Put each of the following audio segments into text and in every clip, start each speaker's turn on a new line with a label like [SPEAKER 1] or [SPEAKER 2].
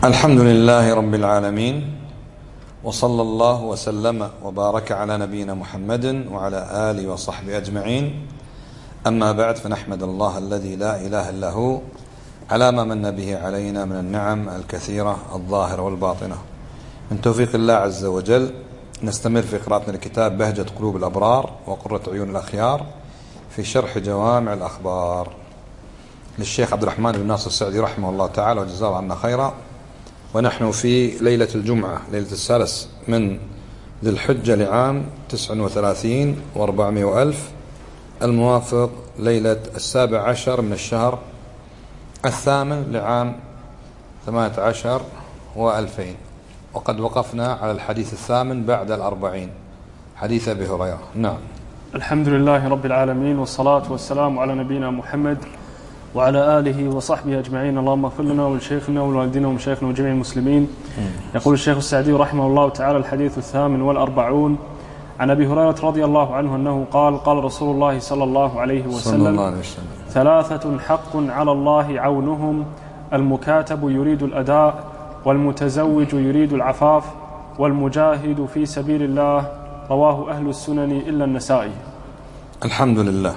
[SPEAKER 1] الحمد لله رب العالمين، وصلى الله وسلم وبارك على نبينا محمد وعلى آله وصحبه أجمعين. أما بعد، فنحمد الله الذي لا إله إلا هو على ما من به علينا من النعم الكثيرة الظاهرة والباطنة. من توفيق الله عز وجل نستمر في قراءتنا لكتاب بهجة قلوب الأبرار وقرة عيون الأخيار في شرح جوامع الأخبار للشيخ عبد الرحمن بن ناصر السعدي رحمه الله تعالى وجزاه عنا خيرا. ونحن في ليلة الجمعة، ليلة الثالث من ذي الحجة لعام 39 و400 وألف، الموافق ليلة 17 من الشهر الثامن لعام 18 و2000. وقد وقفنا على الحديث الثامن بعد 40، حديث أبي هريرة. نعم.
[SPEAKER 2] الحمد لله رب العالمين، والصلاة والسلام على نبينا محمد وعلى آله وصحبه أجمعين. اللهم اغفر لنا ولشيخنا ولوالدينا ومشايخنا وجميع المسلمين. يقول الشيخ السعدي رحمه الله تعالى: الحديث 48 عن أبي هريرة رضي الله عنه أنه قال: قال رسول الله صلى الله عليه وسلم: ثلاثة حق على الله عونهم: المكاتب يريد الأداء، والمتزوج يريد العفاف، والمجاهد في سبيل الله. رواه أهل السنن إلا النسائي.
[SPEAKER 1] الحمد لله.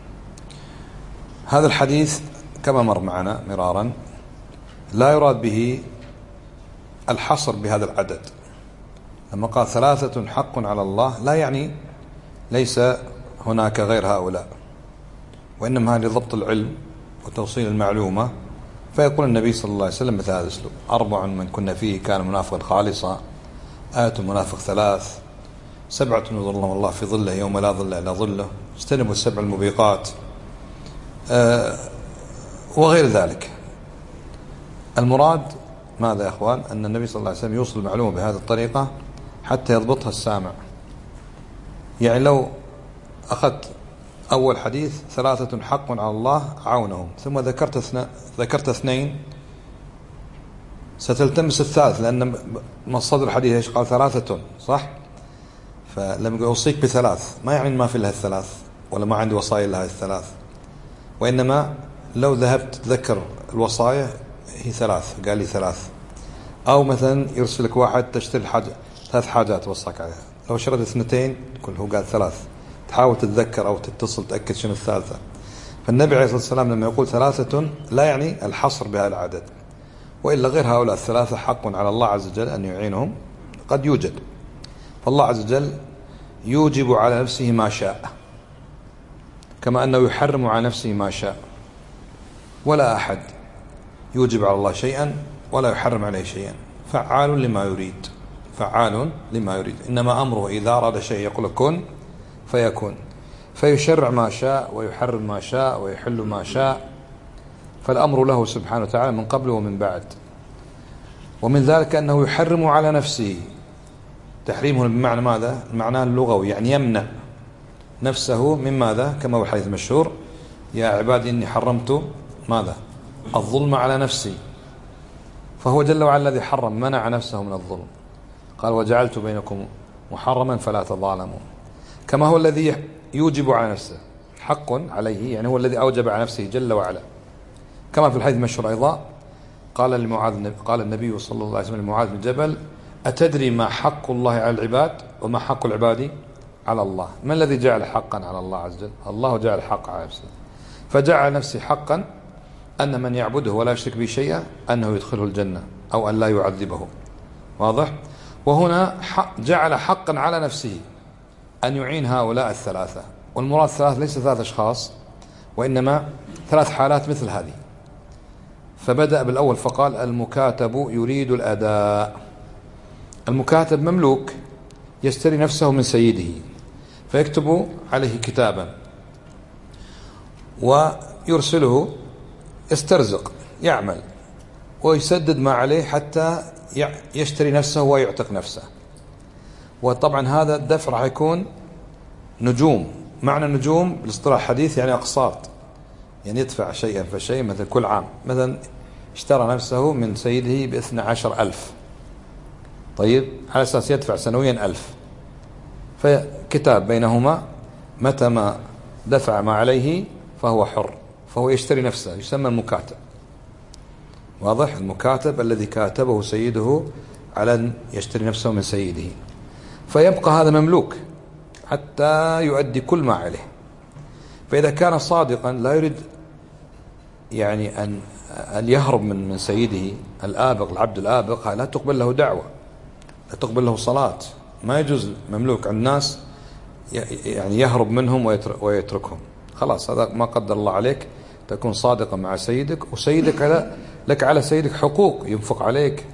[SPEAKER 1] هذا الحديث كما مر معنا مرارا لا يراد به الحصر بهذا العدد. لما قال ثلاثة حق على الله لا يعني ليس هناك غير هؤلاء، وإنما لضبط العلم وتوصيل المعلومة. فيقول النبي صلى الله عليه وسلم مثل هذا الأسلوب: 4 من كنا فيه كان منافقا خالصا، آية المنافق 3، 7 يظلهم الله في ظله يوم لا ظل إلا ظله، اجتنبوا 7 الموبقات، وغير ذلك. المراد ماذا يا أخوان؟ أن النبي صلى الله عليه وسلم يوصل المعلومة بهذه الطريقة حتى يضبطها السامع. يعني لو أخذت أول حديث: 3 حق على الله عونهم، ثم ذكرت 2، ستلتمس الثالث، لأن مصدر الحديث ايش؟ قال 3، صح؟ فلما يقول أوصيك ب3 ما يعني ما في لها ال3 ولا ما عندي وصايا لها ال3، وإنما لو ذهبت تذكر الوصايا هي 3، قال لي 3. أو مثلا يرسلك واحد تشتري 3 حاجات وصاك عليها، لو شريت 2 تقول هو قال 3، تحاول تتذكر أو تتصل تأكد شنو الثالثة. فالنبي عليه الصلاة والسلام لما يقول 3 لا يعني الحصر بهذا العدد، وإلا غير هؤلاء ال3 حق على الله عز وجل أن يعينهم قد يوجد. فالله عز وجل يوجب على نفسه ما شاء، كما أنه يحرم على نفسه ما شاء، ولا أحد يوجب على الله شيئا ولا يحرم عليه شيئا. فعال لما يريد، فعال لما يريد. إنما أمره إذا أراد شيء يقول كن فيكون، فيشرع ما شاء ويحرم ما شاء ويحل ما شاء. فالأمر له سبحانه وتعالى من قبل ومن بعد. ومن ذلك أنه يحرم على نفسه. تحريمه بمعنى ماذا؟ المعنى اللغوي، يعني يمنع نفسه من ماذا؟ كما هو الحديث المشهور: يا عبادي إني حرمت ماذا؟ الظلم على نفسي. فهو جل وعلا الذي حرم، منع نفسه من الظلم. قال: وجعلت بينكم محرما فلا تظالموا. كما هو الذي يوجب على نفسه، حق عليه، يعني هو الذي أوجب على نفسه جل وعلا. كما في الحديث المشهور أيضا قال النبي صلى الله عليه وسلم لمعاذ بن جبل: أتدري ما حق الله على العباد وما حق العباد على الله؟ من الذي جعل حقا على الله عز وجل؟ الله جعل حق على نفسه، فجعل نفسه حقا أن من يعبده ولا يشرك به شيئا أنه يدخله الجنة أو أن لا يعذبه. واضح؟ وهنا جعل حقا على نفسه أن يعين هؤلاء ال3. والمراد 3 ليس 3 أشخاص، وإنما 3 حالات مثل هذه. فبدأ بالأول فقال: المكاتب يريد الأداء. المكاتب مملوك يشتري نفسه من سيده، فيكتب عليه كتابا ويرسله يسترزق، يعمل ويسدد ما عليه حتى يشتري نفسه ويعتق نفسه. وطبعا هذا الدفع راح يكون نجوم. معنى النجوم بالاصطلاح الحديث يعني أقساط، يعني يدفع شيئا فشيئا. مثل كل عام مثلا اشترى نفسه من سيده ب12,000، طيب، على أساس يدفع سنويا 1000، فكتاب بينهما متى ما دفع ما عليه فهو حر، فهو يشتري نفسه، يسمى المكاتب. واضح؟ المكاتب الذي كاتبه سيده على أن يشتري نفسه من سيده، فيبقى هذا مملوك حتى يؤدي كل ما عليه. فإذا كان صادقا لا يريد يعني أن يهرب من سيده الآبق، العبد الآبق لا تقبل له دعوة، لا تقبل له صلاة. ما يجوز مملوك عند الناس يعني يهرب منهم ويتركهم. خلاص هذا ما قدر الله عليك، تكون صادقا مع سيدك، وسيدك لك على سيدك حقوق، ينفق عليك،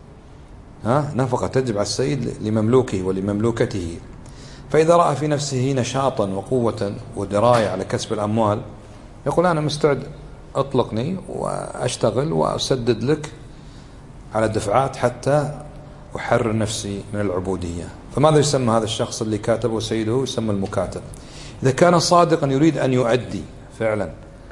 [SPEAKER 1] نفقة تجب على السيد لمملوكه ولمملوكته. فإذا رأى في نفسه نشاطا وقوة ودراية على كسب الأموال يقول أنا مستعد، أطلقني وأشتغل وأسدد لك على دفعات حتى أحرر نفسي من العبودية. فماذا يسمى هذا الشخص اللي كاتبه سيده؟ يسمى المكاتب. إذا كان صادقا يريد أن يؤدي فعلا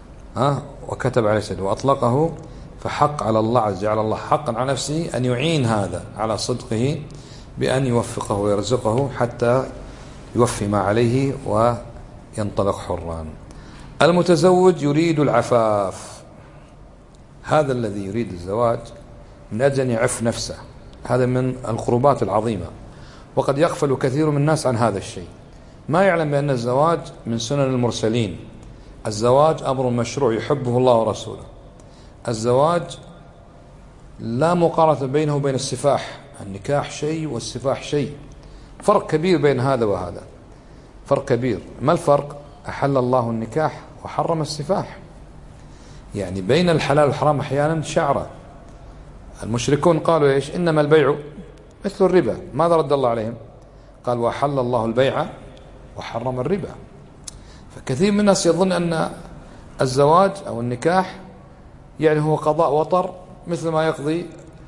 [SPEAKER 1] وكتب على سيده وأطلقه، فحق على الله عز وجل، الله حقا على نفسه أن يعين هذا على صدقه بأن يوفقه ويرزقه حتى يوفي ما عليه وينطلق حرا. المتزوج يريد العفاف، هذا الذي يريد الزواج من أجل أن يعف نفسه، هذا من القربات العظيمة. وقد يغفل كثير من الناس عن هذا الشيء، ما يعلم بأن الزواج من سنن المرسلين. الزواج أمر مشروع يحبه الله ورسوله. الزواج لا مقارنة بينه وبين السفاح، النكاح شيء والسفاح شيء، فرق كبير بين هذا وهذا، فرق كبير. ما الفرق؟ أحل الله النكاح وحرم السفاح، يعني بين الحلال والحرام أحيانا شعرة. المشركون قالوا إيش؟ إنما البيع مثل الربا. ماذا رد الله عليهم؟ قال وأحل الله البيع وحرم الربا. فكثير من الناس يظن أن الزواج أو النكاح يعني هو قضاء وطر مثل ما يقضي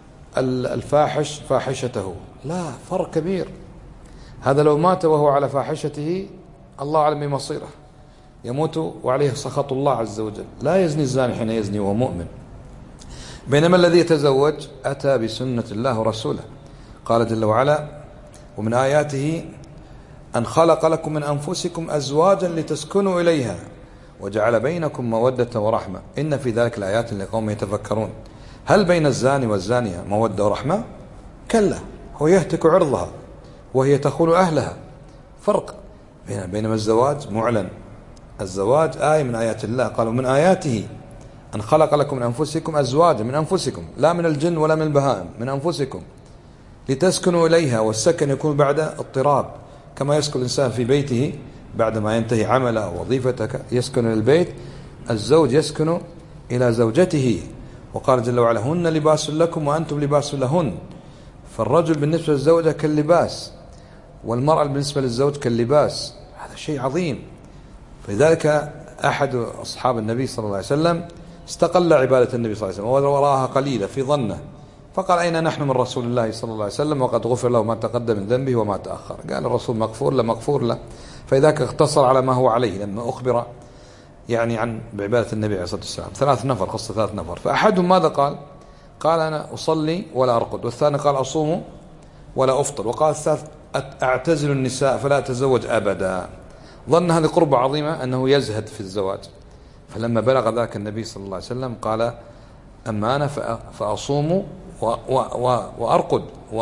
[SPEAKER 1] الفاحش فاحشته. لا، فرق كبير. هذا لو مات وهو على فاحشته الله أعلم بمصيره، يموت وعليه سخط الله عز وجل. لا يزني الزاني حين يزني وهو مؤمن. بينما الذي يتزوج أتى بسنة الله ورسوله. قال جل وعلا ومن آياته أن خلق لكم من أنفسكم أزواجا لتسكنوا إليها وجعل بينكم مودة ورحمة إن في ذلك الآيات لقوم يتفكرون. هل بين الزاني والزانية مودة ورحمة؟ كلا، هو يهتك عرضها وهي تخون أهلها. فرق بينما الزواج معلن. الزواج آية من آيات الله. قالوا من آياته أن خلق لكم من أنفسكم أزواجا، من أنفسكم لا من الجن ولا من البهائم، من أنفسكم لتسكنوا إليها. والسكن يكون بعد اضطراب، كما يسكن الإنسان في بيته بعدما ينتهي عمله أو وظيفته يسكن إلى البيت، الزوج يسكن إلى زوجته. وقال جل وعلا هن لباس لكم وأنتم لباس لهن. فالرجل بالنسبة للزوجة كاللباس، والمرأة بالنسبة للزوج كاللباس. هذا شيء عظيم. فلذلك أحد أصحاب النبي صلى الله عليه وسلم استقل عبادة النبي صلى الله عليه وسلم وراها قليلة في ظنه، فقال أين نحن من رسول الله صلى الله عليه وسلم وقد غفر له ما تقدم من ذنبه وما تأخر. قال الرسول مغفور له مغفور له. فإذاك اقتصر على ما هو عليه لما أخبر يعني عن بعبادة النبي عليه الصلاة والسلام. 3 نفر، قصة 3 نفر. فأحدهم ماذا قال؟ قال أنا أصلي ولا أرقد، والثاني قال أصوم ولا أفطر، وقال الثالث أعتزل النساء فلا أتزوج أبدا. ظن هذه قربة عظيمة أنه يزهد في الزواج. فلما بلغ ذاك النبي صلى الله عليه وسلم قال أما أنا فأصوم وأرقد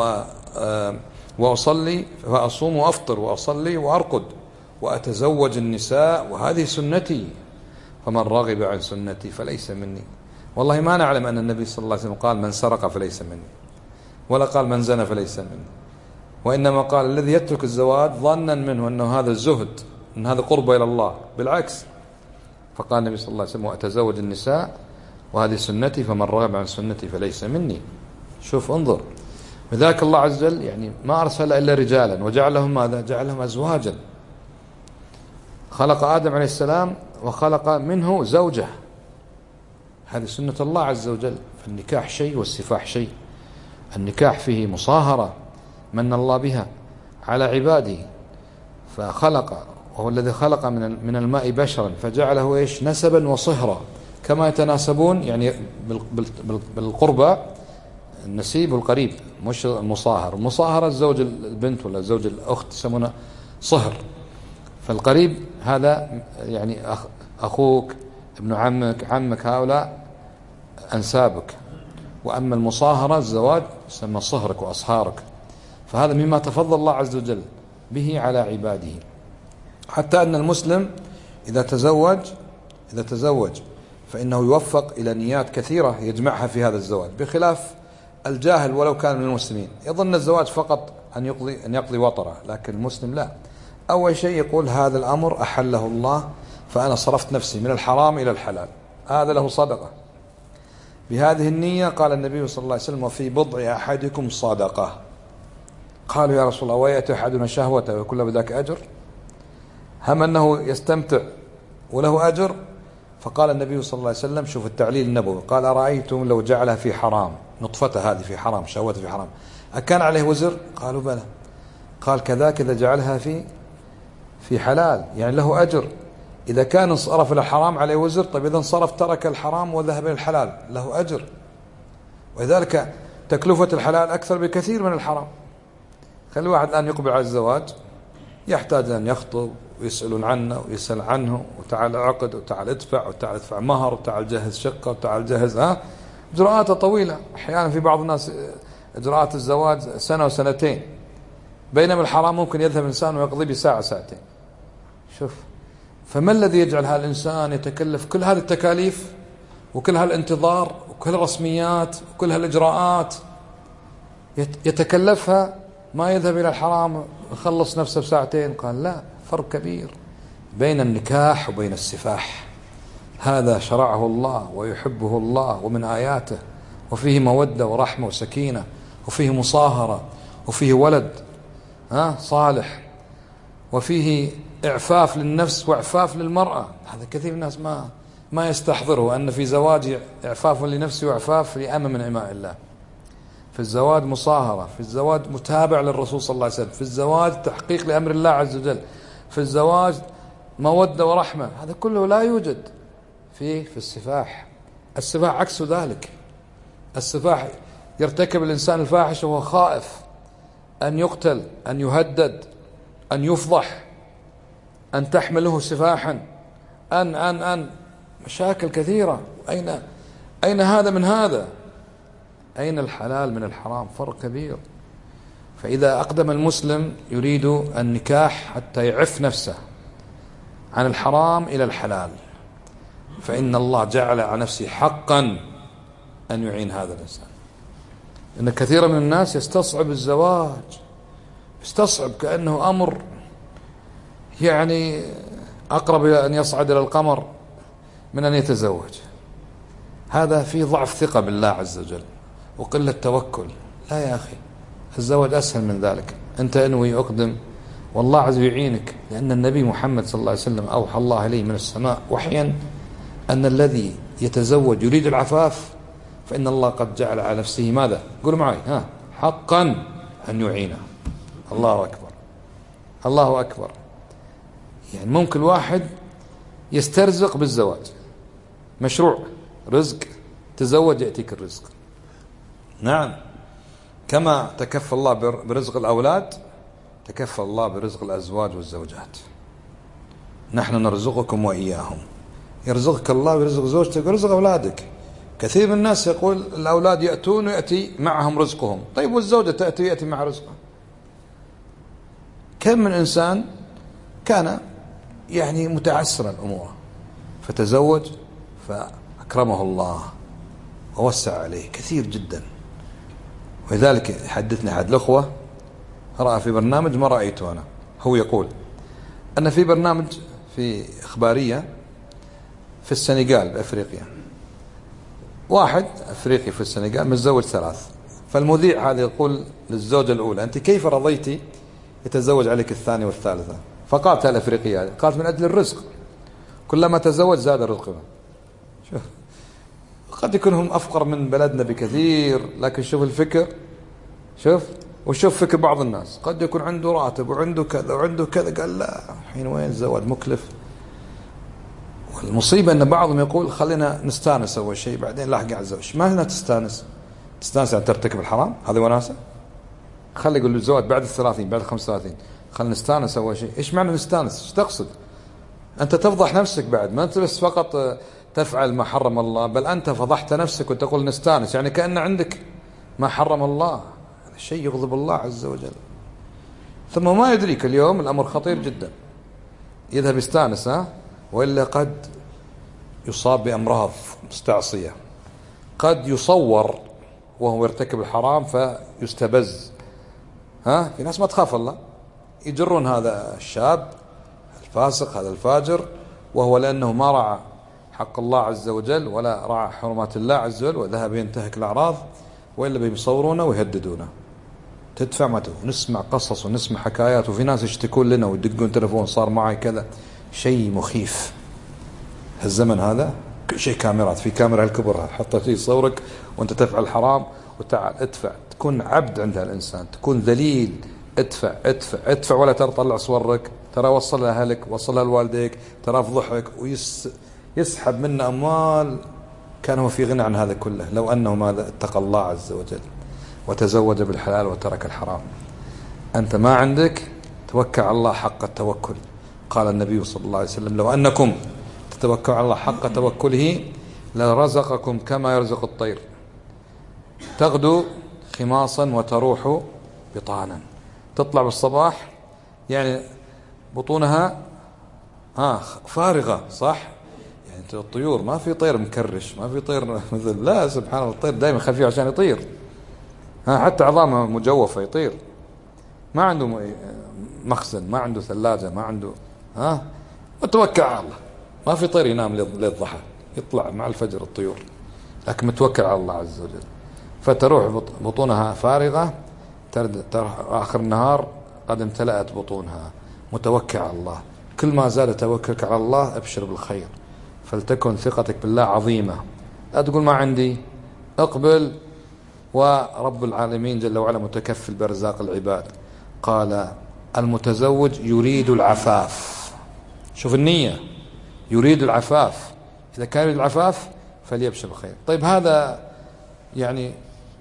[SPEAKER 1] وأصلي، فأصوم وأفطر وأصلي وأرقد وأتزوج النساء وهذه سنتي، فمن رغب عن سنتي فليس مني. والله ما نعلم أن النبي صلى الله عليه وسلم قال من سرق فليس مني، ولا قال من زنى فليس مني، وإنما قال الذي يترك الزواج ظنا منه أنه هذا الزهد، أن هذا قربة إلى الله. بالعكس، فقال النبي صلى الله عليه وسلم وأتزوج النساء وهذه سنتي فمن رغب عن سنتي فليس مني. شوف انظر، لذلك الله عز وجل يعني ما أرسل إلا رجالا وجعلهم ماذا؟ جعلهم أزواجا. خلق آدم عليه السلام وخلق منه زوجة، هذه سنة الله عز وجل. فالنكاح شيء والسفاح شيء. النكاح فيه مصاهرة من الله بها على عباده، فخلق، وهو الذي خلق من الماء بشرا فجعله إيش؟ نسبا وصهرا، كما يتناسبون يعني بالقربة النسيب والقريب، مش المصاهر. المصاهرة الزوج البنت ولا زوج الأخت يسمونه صهر، فالقريب هذا يعني أخوك، ابن عمك، عمك، هؤلاء أنسابك. وأما المصاهرة الزواج يسمى صهرك وأصهارك. فهذا مما تفضل الله عز وجل به على عباده، حتى أن المسلم إذا تزوج فإنه يوفق إلى نيات كثيرة يجمعها في هذا الزواج، بخلاف الجاهل ولو كان من المسلمين يظن الزواج فقط أن يقضي وطره، لكن المسلم لا. أول شيء يقول هذا الأمر أحله الله فأنا صرفت نفسي من الحرام إلى الحلال، هذا له صدقة. بهذه النية قال النبي صلى الله عليه وسلم وفي بضع أحدكم صدقة. قالوا يا رسول الله ويأتي أحدنا شهوته ويكون له بذاك أجر؟ هم أنه يستمتع وله أجر؟ فقال النبي صلى الله عليه وسلم شوف التعليل النبوي، قال أرأيتم لو جعلها في حرام، نطفته هذه في حرام، شهوته في حرام، أكان عليه وزر؟ قالوا بلى. قال كذاك إذا جعلها في حلال يعني له أجر. إذا كان انصرف إلى الحرام عليه وزر، طيب إذا انصرف ترك الحرام وذهب إلى الحلال له أجر. ولذلك تكلفة الحلال أكثر بكثير من الحرام. خلي الواحد الآن يقبل على الزواج يحتاج أن يخطب ويسألون عنه ويسأل عنه، وتعال عقد وتعال ادفع مهر وتعال جهز شقة وتعال جهز إجراءات طويلة. أحيانا في بعض الناس إجراءات الزواج سنة وسنتين، بينما الحرام ممكن يذهب إنسان ويقضي بساعة ساعتين. شوف، فما الذي يجعل هذا الإنسان يتكلف كل هذه التكاليف وكل هالانتظار وكل الرسميات وكل هالإجراءات يتكلفها، ما يذهب إلى الحرام يخلص نفسه بساعتين؟ قال لا، فرق كبير بين النكاح وبين السفاح. هذا شرعه الله ويحبه الله ومن آياته، وفيه مودة ورحمة وسكينة، وفيه مصاهرة، وفيه ولد صالح، وفيه إعفاف للنفس وإعفاف للمرأة. هذا كثير من الناس ما يستحضره، أن في زواج إعفاف لنفسه وإعفاف لأمة من إماء الله. في الزواج مصاهرة، في الزواج متابع للرسول صلى الله عليه وسلم، في الزواج تحقيق لأمر الله عز وجل، في الزواج مودة ورحمة. هذا كله لا يوجد في السفاح. السفاح عكس ذلك. السفاح يرتكب الإنسان الفاحش وهو خائف أن يقتل، أن يهدد، أن يفضح، أن تحمله سفاحا، أن مشاكل كثيرة. أين هذا من هذا؟ أين الحلال من الحرام؟ فرق كبير. فإذا أقدم المسلم يريد النكاح حتى يعف نفسه عن الحرام إلى الحلال، فإن الله جعل على نفسه حقا أن يعين هذا الإنسان. إن كثيرا من الناس يستصعب الزواج، يستصعب كأنه أمر يعني أقرب إلى أن يصعد إلى القمر من أن يتزوج. هذا فيه ضعف ثقة بالله عز وجل وقلة توكل. لا يا أخي، الزواج أسهل من ذلك. أنت أنوي أقدم والله عز وجل يعينك، لأن النبي محمد صلى الله عليه وسلم أوحى الله إليه من السماء وحيا أن الذي يتزوج يريد العفاف فإن الله قد جعل على نفسه ماذا؟ قولوا معي، حقا أن يعينه. الله أكبر، الله أكبر. يعني ممكن واحد يسترزق بالزواج، مشروع رزق، تزوج يأتيك الرزق. نعم، كما تكفل الله برزق الأولاد تكفل الله برزق الأزواج والزوجات. نحن نرزقكم وإياهم. يرزقك الله ويرزق زوجتك ويرزق أولادك. كثير من الناس يقول الأولاد يأتون ويأتي معهم رزقهم، طيب والزوجة تأتي ويأتي مع رزقها؟ كم من إنسان كان يعني متعسرا أموره فتزوج فأكرمه الله ووسع عليه كثير جدا. ولذلك يحدثني أحد الأخوة رأى في برنامج ما رأيته أنا، هو يقول أن في برنامج في إخبارية في السنغال بأفريقيا، واحد أفريقي في السنغال متزوج 3، فالمذيع هذا يقول للزوجة الأولى أنت كيف رضيتي يتزوج عليك الثاني والثالثة؟ فقالت الأفريقية هذه، قالت من أجل الرزق، كلما تزوج زاد رزقه. شوف، قد يكون هم أفقر من بلدنا بكثير، لكن شوف الفكر، وشوف فكر بعض الناس، قد يكون عنده راتب وعنده كذا وعنده كذا، قال لا الحين وين الزواج مكلف. والمصيبة أن بعضهم يقول خلينا نستانس أول شيء بعدين لاحق على الزواج. ما لنا تستانس يعني ترتكب الحرام؟ هذه وناسة. خلي يقول الزواج بعد 30 بعد 35، خلينا نستانس أول شيء. إيش معنى نستانس؟ إيش تقصد؟ أنت تفضح نفسك بعد، ما أنت بس فقط تفعل ما حرم الله، بل أنت فضحت نفسك وتقول نستانس، يعني كأن عندك ما حرم الله. هذا شيء يغضب الله عز وجل. ثم ما يدريك اليوم الأمر خطير جدا، يذهب يستانس وإلا قد يصاب بأمراض مستعصية، قد يصور وهو يرتكب الحرام فيستبز. في ناس ما تخاف الله، يجرون هذا الشاب الفاسق هذا الفاجر، وهو لأنه ما رعى حق الله عز وجل ولا رعى حرمات الله عز وجل وذهب ينتهك الأعراض، وإلا بيصورونه ويهددونه. تدفع ما تدفع. نسمع قصص ونسمع حكايات، وفي ناس يشتكون لنا ويدقون تلفون صار معي كذا. شيء مخيف هالزمن هذا، كل شيء كاميرات، في كاميرا الكبرى حتى شيء يصورك وانت تفعل حرام، وتعال ادفع. تكون عبد عند الإنسان، تكون ذليل. ادفع ادفع ادفع، ولا ترى طلع صورك، ترى وصل لأهلك، وصلها لوالديك، ترى افضحك، ويسحب منا أموال كان هو في غنى عن هذا كله لو أنه ماذا اتقى الله عز وجل وتزوج بالحلال وترك الحرام. أنت ما عندك، توكل على الله حق التوكل. قال النبي صلى الله عليه وسلم: لو أنكم تتوكلوا على الله حق توكله لرزقكم كما يرزق الطير، تغدو خماصا وتروح بطانا. تطلع بالصباح يعني بطونها فارغة، صح؟ يعني الطيور ما في طير مكرش، ما في طير مثل، لا سبحان الله، الطير دائما خفيف عشان يطير. حتى عظامها مجوفة يطير، ما عنده مخزن، ما عنده ثلاجة، ما عنده متوكل على الله. ما في طير ينام للضحى، يطلع مع الفجر الطيور، لكن متوكل على الله عز وجل. فتروح بطونها فارغة، تروح آخر النهار قد امتلأت بطونها، متوكل على الله. كل ما زاد توكلك على الله أبشر بالخير، فلتكن ثقتك بالله عظيمة. لا تقول ما عندي، اقبل، ورب العالمين جل وعلا متكفل برزاق العباد. قال: المتزوج يريد العفاف. شوف النية، يريد العفاف. إذا كان يريد العفاف فليبشر بالخير. طيب هذا يعني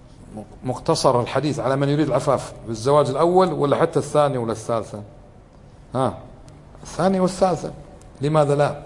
[SPEAKER 1] مقتصر الحديث على من يريد العفاف بالزواج الأول، ولا حتى الثاني ولا الثالثة؟ الثاني والثالثة. لماذا لا؟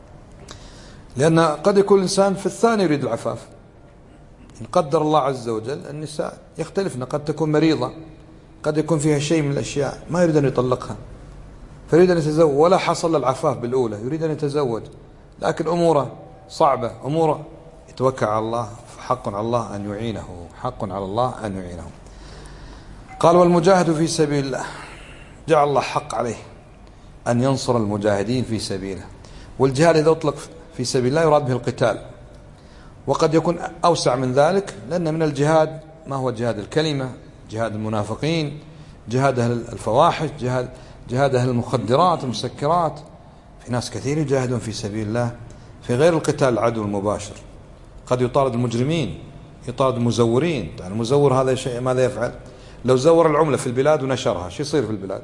[SPEAKER 1] لأن قد يكون الإنسان في الثاني يريد العفاف، إن قدر الله عز وجل. النساء يختلفن، قد تكون مريضة، قد يكون فيها شيء من الأشياء ما يريد أن يطلقها فيريد أن يتزوج، ولا حصل العفاف بالأولى، يريد أن يتزوج، لكن أموره صعبة، أموره يتوكل على الله، فحق على الله أن يعينه، حق على الله أن يعينه. قال: والمجاهد في سبيل الله، جعل الله حق عليه أن ينصر المجاهدين في سبيله. والجهاد إذا أطلق في سبيل الله يراد به القتال، وقد يكون أوسع من ذلك، لأن من الجهاد ما هو جهاد الكلمة، جهاد المنافقين، جهاد أهل الفواحش، جهاد أهل المخدرات المسكرات. في ناس كثير يجاهدون في سبيل الله في غير القتال العدو المباشر. قد يطارد المجرمين، يطارد المزورين. يعني المزور هذا شيء ماذا يفعل؟ لو زور العملة في البلاد ونشرها، شو يصير في البلاد؟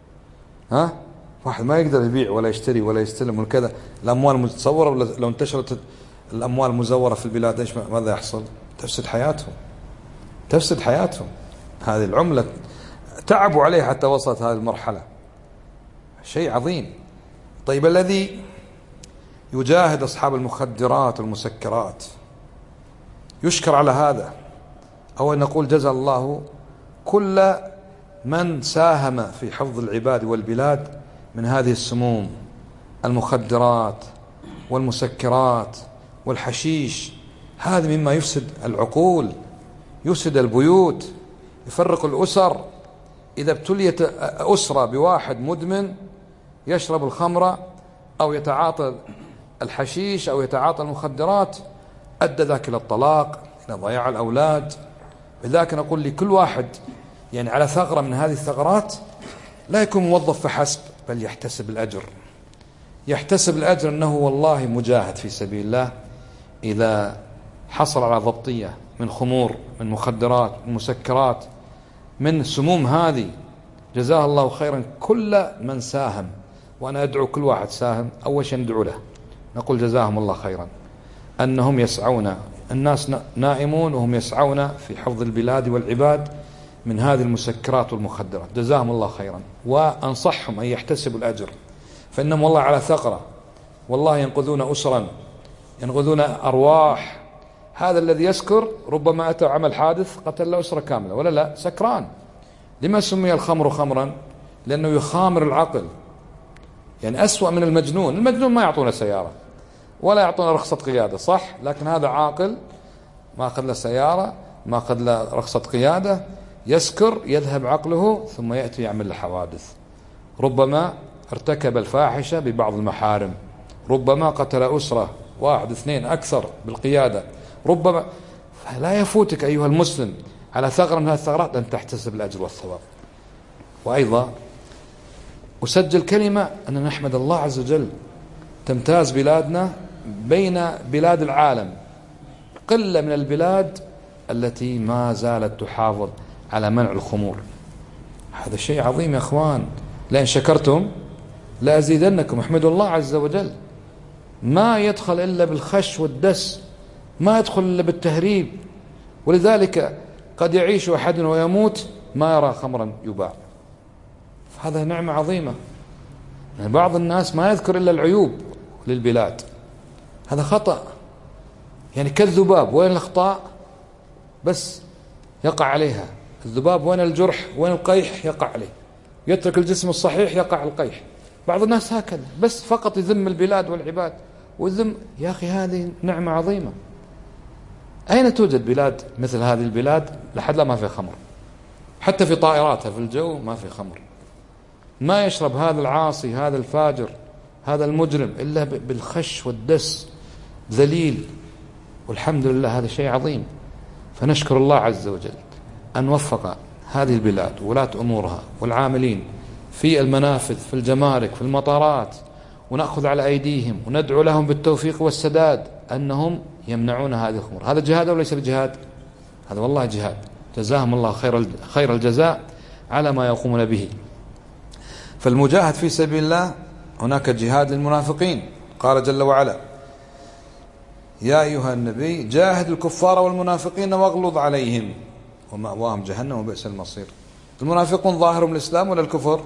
[SPEAKER 1] واحد ما يقدر يبيع ولا يشتري ولا يستلم وكذا. الأموال متصورة، لو انتشرت الأموال المزورة في البلاد إيش ماذا يحصل؟ تفسد حياتهم، تفسد حياتهم. هذه العملة تعبوا عليها حتى وصلت هذه المرحلة، شيء عظيم. طيب الذي يجاهد أصحاب المخدرات والمسكرات يشكر على هذا، أو نقول جزا الله كل من ساهم في حفظ العباد والبلاد من هذه السموم، المخدرات والمسكرات والحشيش. هذا مما يفسد العقول، يفسد البيوت، يفرق الأسر. إذا ابتليت أسرة بواحد مدمن يشرب الخمر أو يتعاطى الحشيش أو يتعاطى المخدرات، أدى ذاك إلى الطلاق، إلى ضياع الأولاد. لذلك نقول لكل واحد يعني على ثغرة من هذه الثغرات لا يكون موظف فحسب، بل يحتسب الأجر، يحتسب الأجر أنه والله مجاهد في سبيل الله. إذا حصل على ضبطية من خمور، من مخدرات، من مسكرات، من سموم هذه، جزاه الله خيرا كل من ساهم. وأنا أدعو كل واحد ساهم، أول شيء ندعو له، نقول جزاهم الله خيرا، أنهم يسعون، الناس نائمون وهم يسعون في حفظ البلاد والعباد من هذه المسكرات والمخدرات، جزاهم الله خيرا. وأنصحهم أن يحتسبوا الأجر، فإنهم والله على ثغرة، والله ينقذون أسرا ينغذون أرواح. هذا الذي يسكر ربما أتى عمل حادث قتل له أسرة كاملة، ولا لا؟ سكران. لما سمي الخمر خمرا؟ لأنه يخامر العقل، يعني أسوأ من المجنون. المجنون ما يعطونه سيارة ولا يعطونه رخصة قيادة، صح؟ لكن هذا عاقل، ما أخذ له سيارة، ما أخذ له رخصة قيادة، يسكر، يذهب عقله، ثم يأتي يعمل له حوادث. ربما ارتكب الفاحشة ببعض المحارم، ربما قتل أسرة، 1 2 أكثر بالقيادة، ربما. فلا يفوتك أيها المسلم على ثغرة من هذه الثغرات أن تحتسب الأجر والثواب. وأيضا أسجل كلمة أن نحمد الله عز وجل، تمتاز بلادنا بين بلاد العالم، قلة من البلاد التي ما زالت تحافظ على منع الخمور. هذا شيء عظيم يا أخوان، لئن شكرتم لأزيدنكم. احمدوا الله عز وجل. ما يدخل إلا بالخش والدس، ما يدخل إلا بالتهريب. ولذلك قد يعيش أحد ويموت ما يرى خمرا يباع. هذا نعمة عظيمة. يعني بعض الناس ما يذكر إلا العيوب للبلاد، هذا خطأ. يعني كالذباب، وين الأخطاء بس يقع عليها. الذباب وين الجرح، وين القيح يقع عليه. يترك الجسم الصحيح يقع القيح. بعض الناس هكذا بس فقط يذم البلاد والعباد ويذم. يا أخي هذه نعمة عظيمة. أين توجد بلاد مثل هذه البلاد لحد لا ما في خمر؟ حتى في طائراتها في الجو ما في خمر. ما يشرب هذا العاصي، هذا الفاجر، هذا المجرم إلا بالخش والدس، ذليل. والحمد لله هذا شيء عظيم. فنشكر الله عز وجل أن وفق هذه البلاد وولاة أمورها والعاملين في المنافذ، في الجمارك، في المطارات، ونأخذ على أيديهم وندعو لهم بالتوفيق والسداد أنهم يمنعون هذه الخمور. هذا جهاد أو ليس بجهاد؟ هذا والله جهاد. جزاهم الله خير الجزاء على ما يقومون به. فالمجاهد في سبيل الله هناك جهاد للمنافقين. قال جل وعلا: يا أيها النبي جاهد الكفار والمنافقين واغلظ عليهم ومأواهم جهنم وبئس المصير. المنافقون ظاهرهم الإسلام ولا الكفر؟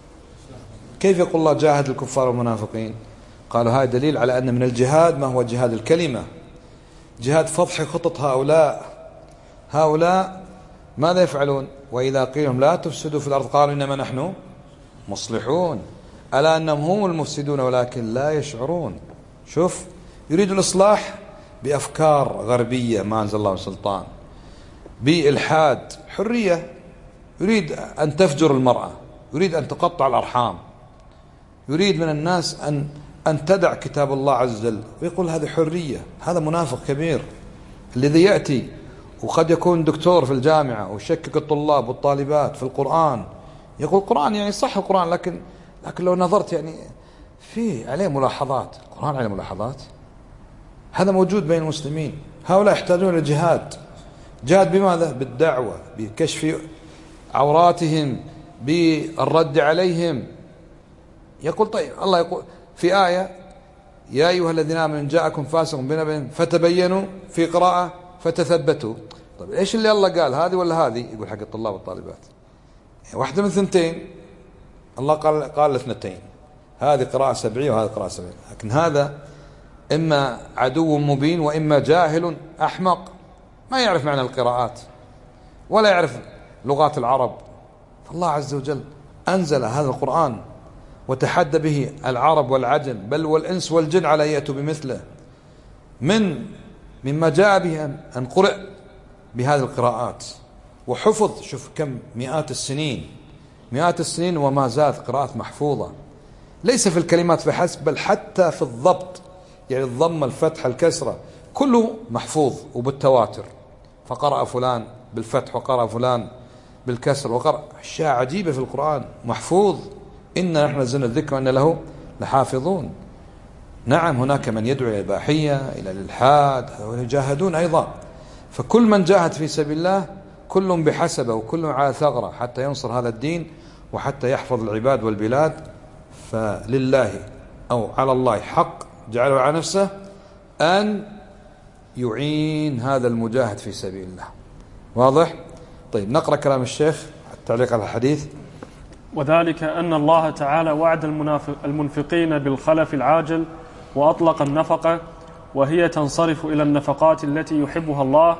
[SPEAKER 1] كيف يقول الله جاهد الكفار والمنافقين؟ قالوا هذا دليل على أن من الجهاد ما هو جهاد الكلمة، جهاد فضح خطط هؤلاء ماذا يفعلون؟ وإذا قيل لهم لا تفسدوا في الأرض قالوا إنما نحن مصلحون. ألا أنهم هم المفسدون ولكن لا يشعرون. شوف، يريد الإصلاح بأفكار غربية ما أنزل الله سلطان، بإلحاد، حرية. يريد أن تفجر المرأة، يريد أن تقطع الأرحام، يريد من الناس أن تدع كتاب الله عز وجل، ويقول هذه حرية. هذا منافق كبير الذي يأتي وقد يكون دكتور في الجامعة ويشكك الطلاب والطالبات في القرآن. يقول القرآن يعني صح القرآن، لكن لو نظرت يعني فيه عليه ملاحظات. القرآن عليه ملاحظات. هذا موجود بين المسلمين. هؤلاء يحتاجون لجهاد. جهاد بماذا؟ بالدعوة، بكشف عوراتهم، بالرد عليهم. يقول طيب الله يقول في آية: يا أيها الذين آمنوا إن جاءكم فاسق بنبأ فتبينوا، في قراءة فتثبتوا. طيب إيش اللي الله قال، هذه ولا هذه؟ يقول حق الطلاب والطالبات واحدة من ثنتين. الله قال الاثنتين، هذه قراءة سبعية وهذه قراءة سبعية. لكن هذا إما عدو مبين وإما جاهل أحمق ما يعرف معنى القراءات ولا يعرف لغات العرب. فالله عز وجل أنزل هذا القرآن وتحدى به العرب والعجم بل والإنس والجن على يأتوا بمثله. مما جاء به أن قرأ بهذه القراءات وحفظ. شوف كم مئات السنين وما زالت قراءات محفوظة، ليس في الكلمات فحسب بل حتى في الضبط، يعني الضم، الفتح، الكسرة، كله محفوظ وبالتواتر. فقرأ فلان بالفتح وقرأ فلان بالكسر وقرأ أشياء عجيبة في القرآن محفوظ. إنا نحن نزلنا الذكر وإنا له لحافظون. نعم هناك من يدعو إلى الإباحية، إلى الإلحاد، ويجاهدون أيضا. فكل من جاهد في سبيل الله كل بحسبه وكل على ثغرة حتى ينصر هذا الدين وحتى يحفظ العباد والبلاد. فلله أو على الله حق جعله على نفسه أن يعين هذا المجاهد في سبيل الله. واضح؟ طيب نقرأ كلام الشيخ التعليق على الحديث.
[SPEAKER 2] وذلك أن الله تعالى وعد المنفقين بالخلف العاجل وأطلق النفقة وهي تنصرف إلى النفقات التي يحبها الله،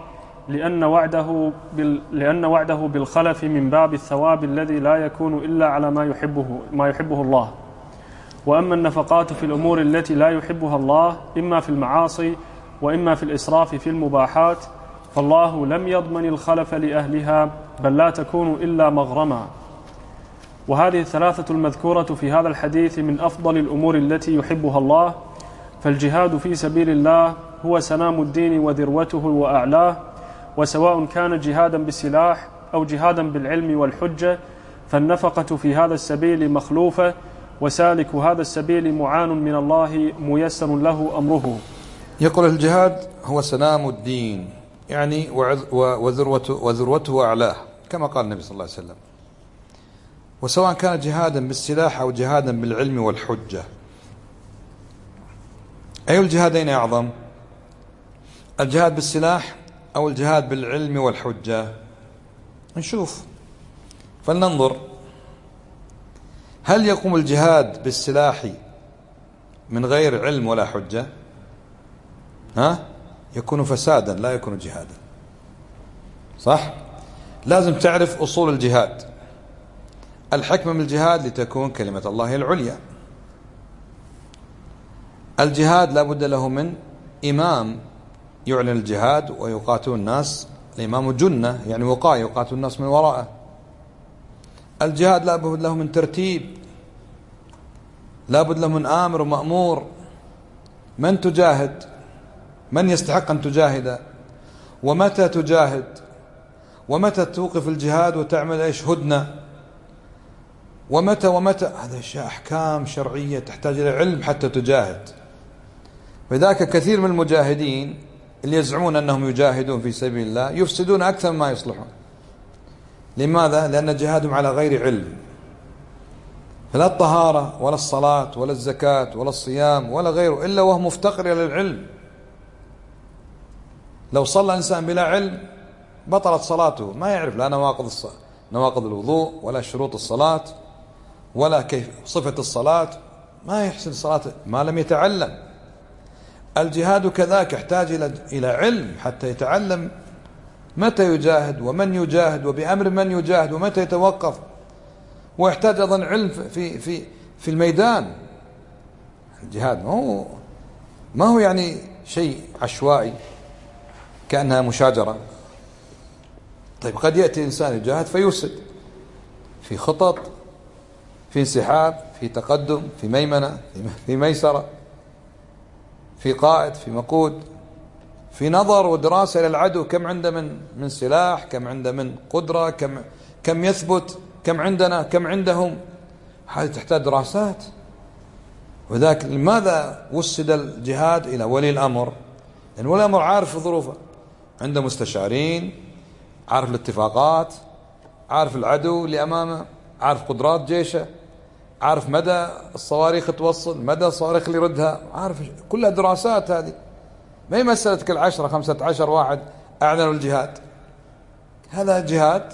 [SPEAKER 2] لأن وعده بالخلف من باب الثواب الذي لا يكون إلا على ما يحبه الله. وأما النفقات في الأمور التي لا يحبها الله إما في المعاصي وإما في الإسراف في المباحات فالله لم يضمن الخلف لأهلها، بل لا تكون إلا مغرما. وهذه الثلاثة المذكورة في هذا الحديث من أفضل الأمور التي يحبها الله، فالجهاد في سبيل الله هو سنام الدين وذروته وأعلاه، وسواء كان جهادا بالسلاح أو جهادا بالعلم والحجة، فالنفقة في هذا السبيل مخلوفة، وسالك هذا السبيل معان من الله ميسر له أمره.
[SPEAKER 1] يقول الجهاد هو سنام الدين، يعني وذروته وأعلاه، كما قال النبي صلى الله عليه وسلم. وسواء كان جهادا بالسلاح أو جهادا بالعلم والحجة. أي الجهادين أعظم؟ الجهاد بالسلاح أو الجهاد بالعلم والحجة؟ نشوف، فلننظر. هل يقوم الجهاد بالسلاح من غير علم ولا حجة؟ يكون فسادا لا يكون جهادا، صح؟ لازم تعرف أصول الجهاد. الحكمة من الجهاد لتكون كلمة الله العليا. الجهاد لا بد له من إمام يعلن الجهاد ويقاتل الناس. الإمام جنة يعني وقاية، يقاتل الناس من وراءه. الجهاد لا بد له من ترتيب، لا بد له من آمر ومأمور. من تجاهد؟ من يستحق أن تجاهد؟ ومتى تجاهد؟ ومتى توقف الجهاد وتعمل هدنة؟ ومتى هذا أحكام شرعية تحتاج إلى علم حتى تجاهد. فذاك كثير من المجاهدين اللي يزعمون أنهم يجاهدون في سبيل الله يفسدون أكثر مما يصلحون. لماذا؟ لأن جهادهم على غير علم. فلا الطهارة ولا الصلاة ولا الزكاة ولا الصيام ولا غيره إلا وهو مفتقر إلى العلم. لو صلى إنسان بلا علم بطلت صلاته، ما يعرف لا نواقض الوضوء ولا شروط الصلاة ولا كيف صفة الصلاة، ما يحسن الصلاة ما لم يتعلم. الجهاد كذاك يحتاج إلى علم حتى يتعلم متى يجاهد ومن يجاهد وبأمر من يجاهد ومتى يتوقف، ويحتاج أيضا علم في الميدان. الجهاد ما هو يعني شيء عشوائي كأنها مشاجرة. طيب قد يأتي إنسان يجاهد فيفسد في خطط، في انسحاب، في تقدم، في ميمنة، في ميسرة، في قائد، في مقود، في نظر ودراسة إلى العدو، كم عنده من سلاح، كم عنده من قدرة، كم يثبت، كم عندنا، كم عندهم. هذه تحتاج دراسات. وذاك لماذا وسد الجهاد إلى ولي الأمر؟ لأن ولي الأمر عارف ظروفه، عنده مستشارين، عارف الاتفاقات، عارف العدو اللي أمامه، عارف قدرات جيشه، عارف مدى الصواريخ توصل، مدى الصواريخ اللي يردها، عارف كلها دراسات. هذه ما هي مسألة كل 10 15 واحد أعلنوا الجهاد. هذا جهاد.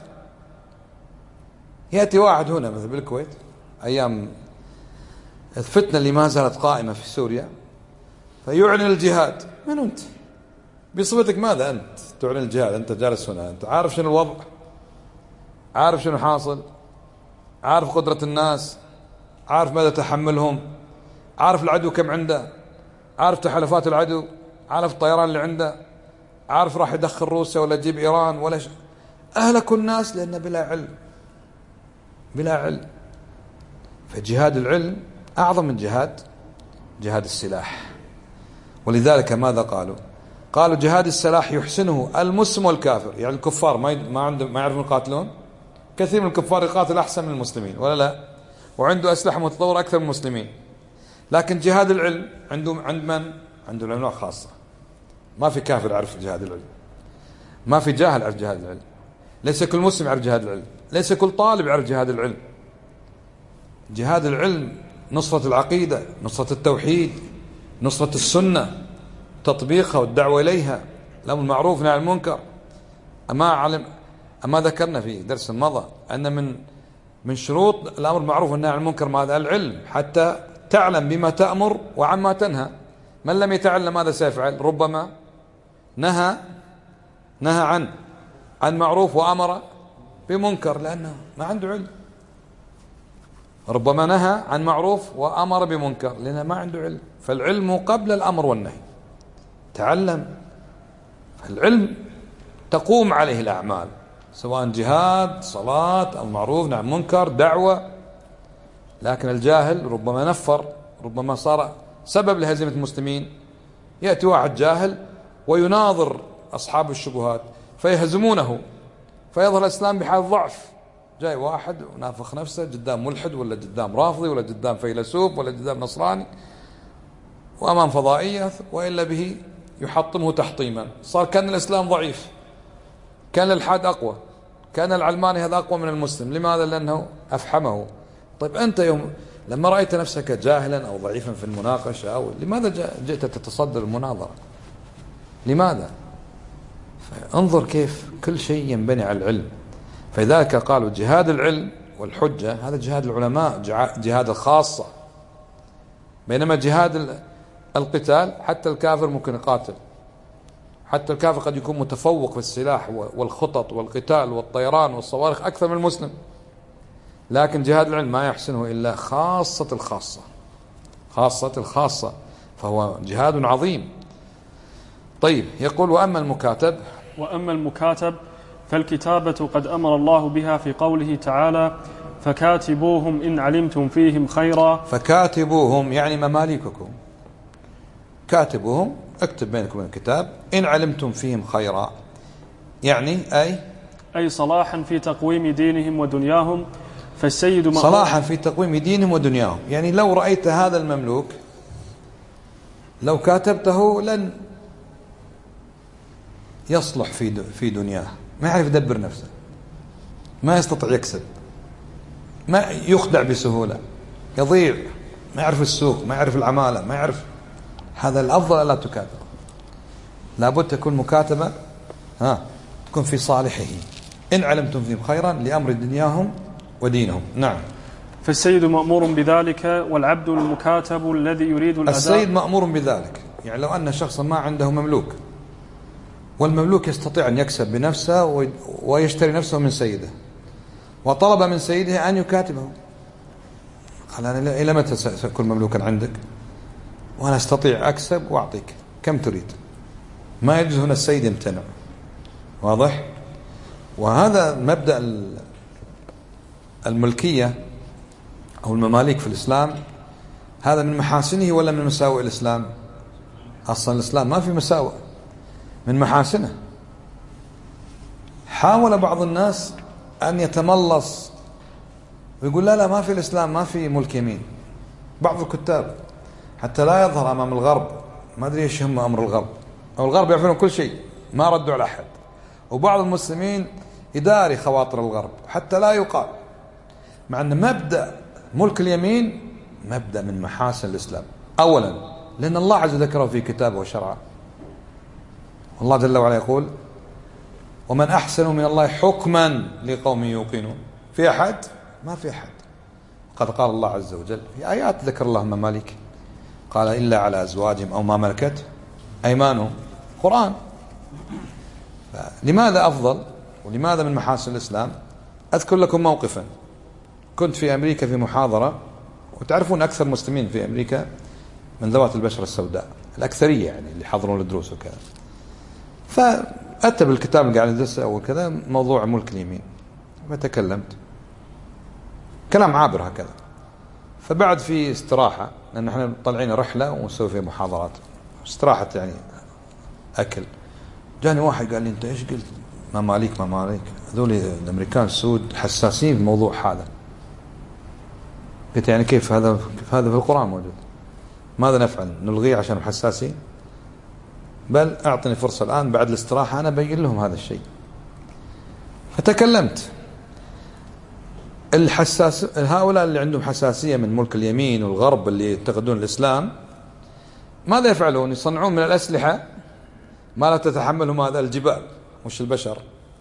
[SPEAKER 1] يأتي واحد هنا مثل بالكويت أيام الفتنة اللي ما زالت قائمة في سوريا فيعلن الجهاد. من أنت؟ بصفتك ماذا أنت تعلن الجهاد؟ أنت جالس هنا، أنت عارف شنو الوضع، عارف شنو حاصل، عارف قدرة الناس، عارف ماذا تحملهم، عارف العدو كم عنده، عارف تحالفات العدو، عارف الطيران اللي عنده، عارف راح يدخل روسيا ولا يجيب إيران ولا أهلكوا الناس لأن بلا علم. بلا علم. فجهاد العلم أعظم من جهاد السلاح. ولذلك ماذا قالوا جهاد السلاح يحسنه المسلم والكافر. يعني الكفار ما يعرفون يقاتلون. كثير من الكفار يقاتل أحسن من المسلمين ولا لا، وعنده أسلحة متطورة أكثر من المسلمين. لكن جهاد العلم عند من؟ عنده العلماء خاصة. ما في كافر يعرف جهاد العلم، ما في جاهل يعرف جهاد العلم، ليس كل مسلم يعرف جهاد العلم، ليس كل طالب يعرف جهاد العلم. جهاد العلم نصرة العقيدة، نصرة التوحيد، نصرة السنة، تطبيقها والدعوة إليها، الأمر بالمعروف والنهي عن المنكر. أما ذكرنا في درس مضى أن من شروط الأمر بالمعروف والنهي عن المنكر ماذا؟ العلم، حتى تعلم بما تأمر وعما تنهى. من لم يتعلم ماذا سيفعل؟ ربما نهى عن معروف وأمر بمنكر لأنه ما عنده علم. ربما نهى عن معروف وأمر بمنكر لأنه ما عنده علم. فالعلم قبل الأمر والنهي. تعلم. فالعلم تقوم عليه الأعمال، سواء جهاد، صلاة، أو معروف، نعم منكر، دعوة. لكن الجاهل ربما نفر، ربما صار سبب لهزيمة المسلمين. يأتي واحد جاهل ويناظر أصحاب الشبهات فيهزمونه، فيظهر الإسلام بحال ضعف. جاي واحد ونافخ نفسه قدام ملحد ولا قدام رافضي ولا قدام فيلسوف ولا قدام نصراني وأمام فضائية، وإلا به يحطمه تحطيما. صار كان الإسلام ضعيف، كان الإلحاد أقوى، كان العلماني هذا أقوى من المسلم. لماذا؟ لأنه أفحمه. طيب أنت لما رأيت نفسك جاهلا أو ضعيفا في المناقشة، أو لماذا جئت تتصدر المناظرة؟ لماذا؟ فانظر كيف كل شيء ينبني على العلم. فلذلك قالوا جهاد العلم والحجة هذا جهاد العلماء، جهاد الخاصة. بينما جهاد القتال حتى الكافر ممكن يقاتل، حتى الكافر قد يكون متفوق في السلاح والخطط والقتال والطيران والصواريخ أكثر من المسلم، لكن جهاد العلم ما يحسنه إلا خاصة الخاصة، فهو جهاد عظيم. طيب، يقول وأما المكاتب
[SPEAKER 2] فالكتابة قد أمر الله بها في قوله تعالى: فكاتبوهم إن علمتم فيهم خيرا.
[SPEAKER 1] فكاتبوهم يعني مماليككم، كاتبوهم اكتب بينكم الكتاب إن علمتم فيهم خيرا، يعني
[SPEAKER 2] أي صلاحا في تقويم دينهم ودنياهم. فالسيد
[SPEAKER 1] صلاحا في تقويم دينهم ودنياهم، يعني لو رأيت هذا المملوك لو كاتبته لن يصلح في دنياه، ما يعرف يدبر نفسه، ما يستطيع يكسب، ما يخدع بسهولة، يضيع، ما يعرف السوق، ما يعرف العمالة، ما يعرف. هذا الأفضل ألا تكاتب، لابد تكون مكاتبة تكون في صالحه إن علمتم فيهم خيرا لأمر دنياهم ودينهم. نعم.
[SPEAKER 2] فالسيد مأمور بذلك والعبد المكاتب الذي يريد الأداء.
[SPEAKER 1] السيد مأمور بذلك، يعني لو أن شخصا ما عنده مملوك والمملوك يستطيع أن يكسب بنفسه ويشتري نفسه من سيده، وطلب من سيده أن يكاتبه، قال أنا إلى متى سأكون مملوكا عندك وأنا أستطيع أكسب وأعطيك كم تريد؟ ما يجوز هنا السيد يمتنع. واضح؟ وهذا مبدأ الملكية أو المماليك في الإسلام، هذا من محاسنه ولا من مساوئ الإسلام؟ أصلا الإسلام ما في مساوئ، من محاسنه. حاول بعض الناس أن يتملص ويقول لا ما في الإسلام ما في ملك يمين. بعض الكتاب حتى لا يظهر أمام الغرب، ما أدري إيش هم أمر الغرب، أو الغرب يعرفون كل شيء ما ردوا على أحد، وبعض المسلمين يداري خواطر الغرب حتى لا يقال، مع أن مبدأ ملك اليمين مبدأ من محاسن الإسلام. أولا لأن الله عز وجل ذكره في كتابه وشرعه، الله جل وعلا يقول: ومن أحسن من الله حكما لقوم يوقنون. في أحد؟ ما في أحد. قد قال الله عز وجل في آيات ذكر الله مماليك، قال إلا على أزواجهم أو ما ملكت أيمانهم، قرآن. لماذا أفضل ولماذا من محاسن الإسلام؟ أذكر لكم موقفا. كنت في أمريكا في محاضرة، وتعرفون أكثر مسلمين في أمريكا من ذوات البشرة السوداء، الأكثرية يعني اللي حضرون الدروس وكذا. فأتى بالكتاب اللي قاعد ندرسه أو كذا موضوع ملك اليمين، فتكلمت كلام عابر هكذا. فبعد في استراحة، لأن احنا طالعين رحلة ونسوي فيها محاضرات، استراحة يعني أكل، جاني واحد قال لي: أنت إيش قلت؟ مماليك هذول الأمريكان السود حساسين في الموضوع هذا. قلت يعني كيف هذا في القرآن موجود، ماذا نفعل؟ نلغيه عشان حساسين؟ بل أعطني فرصة الآن بعد الاستراحة أنا أبين لهم هذا الشيء. فتكلمت. هؤلاء اللي عندهم حساسية من ملك اليمين والغرب اللي يعتقدون الإسلام، ماذا يفعلون؟ يصنعون من الأسلحة ما لا تتحملهم هذا الجبال، مش البشر.